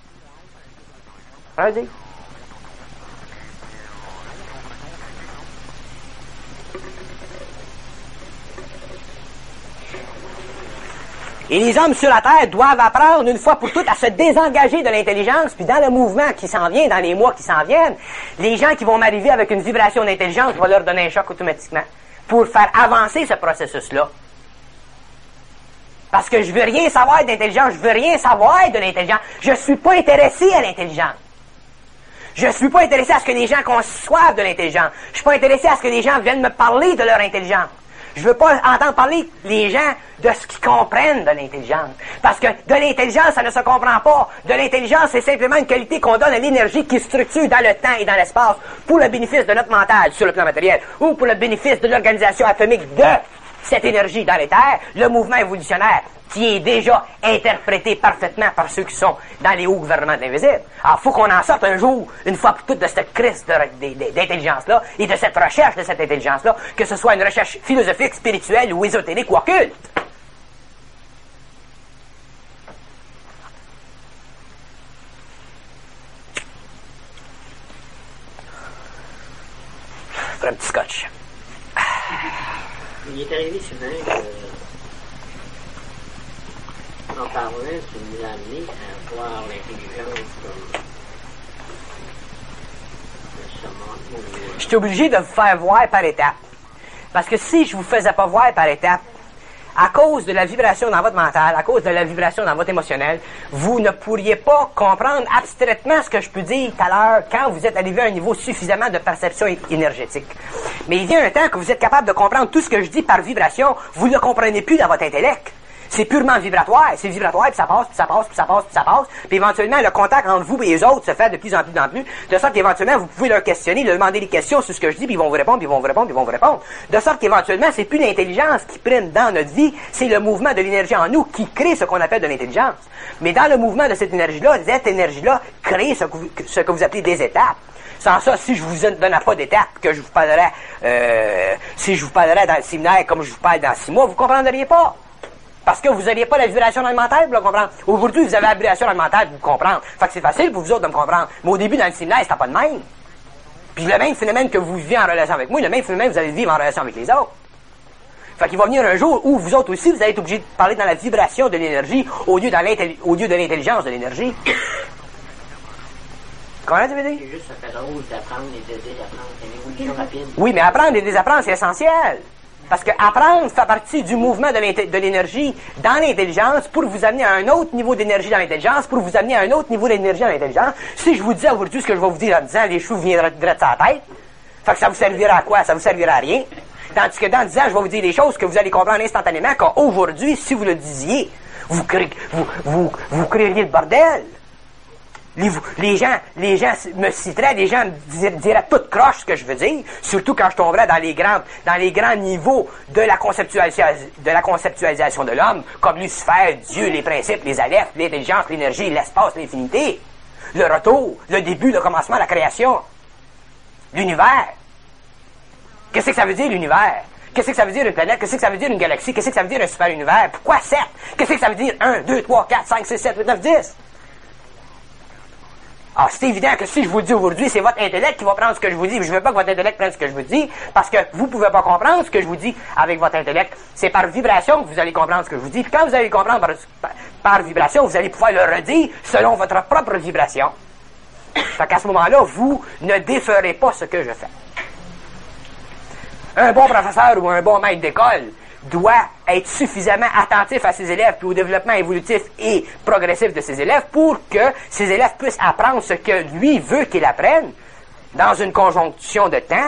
Vas-y. Et les hommes sur la Terre doivent apprendre une fois pour toutes à se désengager de l'intelligence, puis dans le mouvement qui s'en vient, dans les mois qui s'en viennent, les gens qui vont m'arriver avec une vibration d'intelligence, je vais leur donner un choc automatiquement pour faire avancer ce processus-là. Parce que je veux rien savoir d'intelligence, je veux rien savoir de l'intelligence. Je suis pas intéressé à l'intelligence. Je suis pas intéressé à ce que les gens conçoivent de l'intelligence. Je suis pas intéressé à ce que les gens viennent me parler de leur intelligence. Je veux pas entendre parler les gens de ce qu'ils comprennent de l'intelligence. Parce que de l'intelligence, ça ne se comprend pas. De l'intelligence, c'est simplement une qualité qu'on donne à l'énergie qui structure dans le temps et dans l'espace pour le bénéfice de notre mental sur le plan matériel ou pour le bénéfice de l'organisation atomique de cette énergie dans l'éther, le mouvement évolutionnaire qui est déjà interprété parfaitement par ceux qui sont dans les hauts gouvernements de l'invisible. Alors, il faut qu'on en sorte un jour, une fois pour toutes, de cette crise d'intelligence-là et de cette recherche de cette intelligence-là, que ce soit une recherche philosophique, spirituelle ou ésotérique ou occulte. Je ferai un petit scotch.
Il est arrivé souvent que, en parlant, tu nous as amené à voir l'intelligence comme le summum.
Je suis obligé de vous faire voir par étapes. Parce que si je vous faisais pas voir par étapes, à cause de la vibration dans votre mental, à cause de la vibration dans votre émotionnel, vous ne pourriez pas comprendre abstraitement ce que je peux dire tout à l'heure quand vous êtes arrivé à un niveau suffisamment de perception énergétique. Mais il y a un temps que vous êtes capable de comprendre tout ce que je dis par vibration, vous ne le comprenez plus dans votre intellect. C'est purement vibratoire, c'est vibratoire, puis ça passe, puis ça passe, puis ça passe, puis ça passe, puis éventuellement, le contact entre vous et les autres se fait de plus en plus en plus, de sorte qu'éventuellement, vous pouvez leur questionner, leur demander des questions sur ce que je dis, puis ils vont vous répondre, puis ils vont vous répondre, puis ils vont vous répondre. De sorte qu'éventuellement, c'est plus l'intelligence qui prime dans notre vie, c'est le mouvement de l'énergie en nous qui crée ce qu'on appelle de l'intelligence. Mais dans le mouvement de cette énergie-là, cette énergie-là crée ce que vous, ce que vous appelez des étapes. Sans ça, si je vous donnais pas d'étapes, que je vous parlerais, euh, si je vous parlerais dans le séminaire comme je vous parle dans six mois, vous comprendriez pas. Parce que vous n'aviez pas la vibration dans le mental pour le comprendre. Aujourd'hui, vous avez la vibration dans le mental pour vous comprendre. Fait que c'est facile pour vous autres de me comprendre. Mais au début, dans le séminaire, c'était pas de même. Puis le même phénomène que vous vivez en relation avec moi, le même phénomène que vous allez vivre en relation avec les autres. Fait qu'il va venir un jour où vous autres aussi, vous allez être obligés de parler dans la vibration de l'énergie au lieu, dans au lieu de l'intelligence de l'énergie. Comment tu veux dire?
C'est juste, ça fait drôle d'apprendre et de désapprendre. C'est une évolution rapide.
Oui, mais apprendre et désapprendre, c'est essentiel. Parce que apprendre fait partie du mouvement de l'énergie dans l'intelligence pour vous amener à un autre niveau d'énergie dans l'intelligence, pour vous amener à un autre niveau d'énergie dans l'intelligence. Si je vous dis aujourd'hui ce que je vais vous dire en disant, les choux viendraient de sa tête, fait que ça vous servira à quoi? Ça vous servira à rien. Tandis que dans dix ans, je vais vous dire des choses que vous allez comprendre instantanément, qu'aujourd'hui, si vous le disiez, vous, cré vous, vous, vous créeriez le bordel. Les, les gens, les gens me citeraient, les gens me diraient toute croche ce que je veux dire, surtout quand je tomberais dans les grands, dans les grands niveaux de la conceptualisation, de la conceptualisation de l'homme, comme Lucifer, Dieu, les principes, les alephes, l'intelligence, l'énergie, l'espace, l'infinité, le retour, le début, le commencement, la création, l'univers. Qu'est-ce que ça veut dire l'univers? Qu'est-ce que ça veut dire une planète? Qu'est-ce que ça veut dire une galaxie? Qu'est-ce que ça veut dire un super univers? Pourquoi sept? Qu'est-ce que ça veut dire un, deux, trois, quatre, cinq, six, sept, huit, neuf, dix? Ah, c'est évident que si je vous le dis aujourd'hui, c'est votre intellect qui va prendre ce que je vous dis. Je ne veux pas que votre intellect prenne ce que je vous dis, parce que vous ne pouvez pas comprendre ce que je vous dis avec votre intellect. C'est par vibration que vous allez comprendre ce que je vous dis. Puis quand vous allez comprendre par, par, par vibration, vous allez pouvoir le redire selon votre propre vibration. Fait qu'à ce moment-là, vous ne déferez pas ce que je fais. Un bon professeur ou un bon maître d'école doit être suffisamment attentif à ses élèves puis au développement évolutif et progressif de ses élèves pour que ses élèves puissent apprendre ce que lui veut qu'ils apprennent dans une conjonction de temps.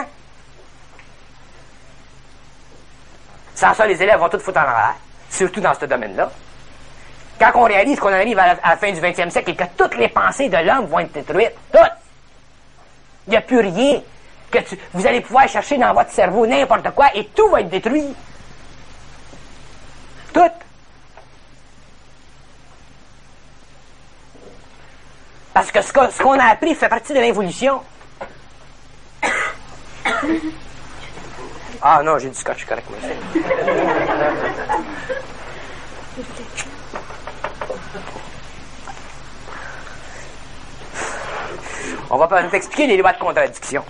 Sans ça, les élèves vont tout foutre en l'air, surtout dans ce domaine-là. Quand on réalise qu'on arrive à la, à la fin du vingtième siècle et que toutes les pensées de l'homme vont être détruites, toutes, il n'y a plus rien que tu, vous allez pouvoir chercher dans votre cerveau n'importe quoi et tout va être détruit. Tout. Parce que ce qu'on ce qu'on a appris fait partie de l'évolution. Ah non, j'ai du scotch, correct. Moi. On va pas t'expliquer les lois de contradiction.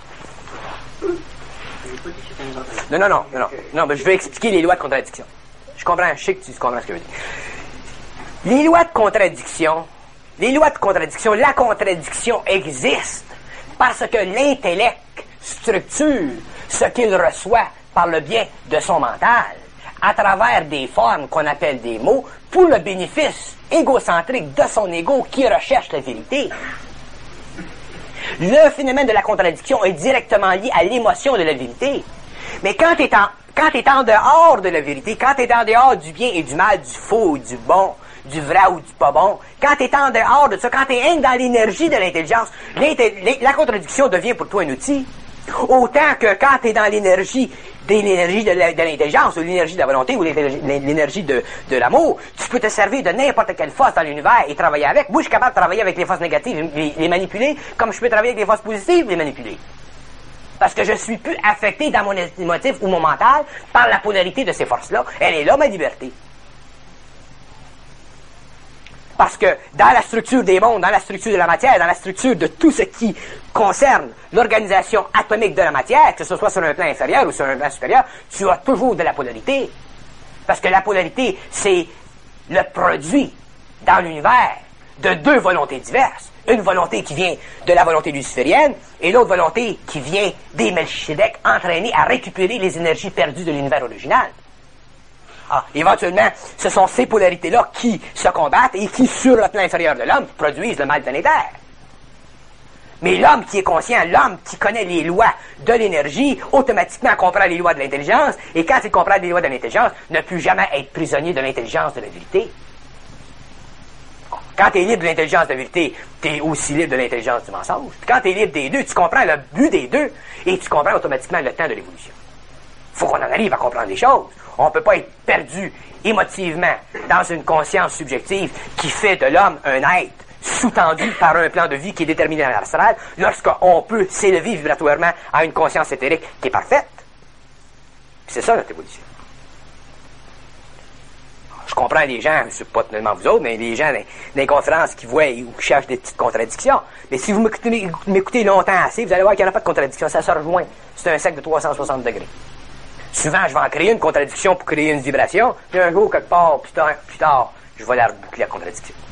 Non, non, non, non, non, non, mais je vais expliquer les lois de contradiction. Je comprends, je sais que tu comprends ce que je veux dire. Les lois de contradiction, les lois de contradiction, la contradiction existe parce que l'intellect structure ce qu'il reçoit par le biais de son mental à travers des formes qu'on appelle des mots pour le bénéfice égocentrique de son ego qui recherche la vérité. Le phénomène de la contradiction est directement lié à l'émotion de la vérité. Mais quand tu es en Quand tu es en dehors de la vérité, quand tu es en dehors du bien et du mal, du faux ou du bon, du vrai ou du pas bon, quand tu es en dehors de ça, quand tu es dans l'énergie de l'intelligence, la contradiction devient pour toi un outil. Autant que quand tu es dans l'énergie de l'énergie de l'intelligence, ou l'énergie de la volonté, ou l'énergie de, de l'amour, tu peux te servir de n'importe quelle force dans l'univers et travailler avec. Moi, je suis capable de travailler avec les forces négatives, les, les manipuler, comme je peux travailler avec les forces positives, les manipuler. Parce que je suis plus affecté dans mon émotif ou mon mental par la polarité de ces forces-là. Elle est là, ma liberté. Parce que dans la structure des mondes, dans la structure de la matière, dans la structure de tout ce qui concerne l'organisation atomique de la matière, que ce soit sur un plan inférieur ou sur un plan supérieur, tu as toujours de la polarité. Parce que la polarité, c'est le produit dans l'univers de deux volontés diverses. Une volonté qui vient de la volonté luciférienne et l'autre volonté qui vient des Melchizedek entraînés à récupérer les énergies perdues de l'univers original. Ah, éventuellement, ce sont ces polarités-là qui se combattent et qui, sur le plan inférieur de l'homme, produisent le mal planétaire. Mais l'homme qui est conscient, l'homme qui connaît les lois de l'énergie, automatiquement comprend les lois de l'intelligence, et quand il comprend les lois de l'intelligence, ne peut jamais être prisonnier de l'intelligence de la vérité. Quand tu es libre de l'intelligence de la vérité, tu es aussi libre de l'intelligence du mensonge. Puis quand tu es libre des deux, tu comprends le but des deux et tu comprends automatiquement le temps de l'évolution. Il faut qu'on en arrive à comprendre les choses. On ne peut pas être perdu émotivement dans une conscience subjective qui fait de l'homme un être sous-tendu par un plan de vie qui est déterminé dans l'astral lorsqu'on peut s'élever vibratoirement à une conscience éthérique qui est parfaite. Puis c'est ça notre évolution. Je comprends les gens, c'est pas tellement vous autres, mais les gens dans les conférences qui voient ou qui cherchent des petites contradictions. Mais si vous m'écoutez longtemps assez, vous allez voir qu'il n'y en a pas de contradiction, ça se rejoint. C'est un cercle de trois cent soixante degrés. Souvent, je vais en créer une contradiction pour créer une vibration, puis un jour, quelque part, plus tard, plus tard je vais la reboucler la contradiction.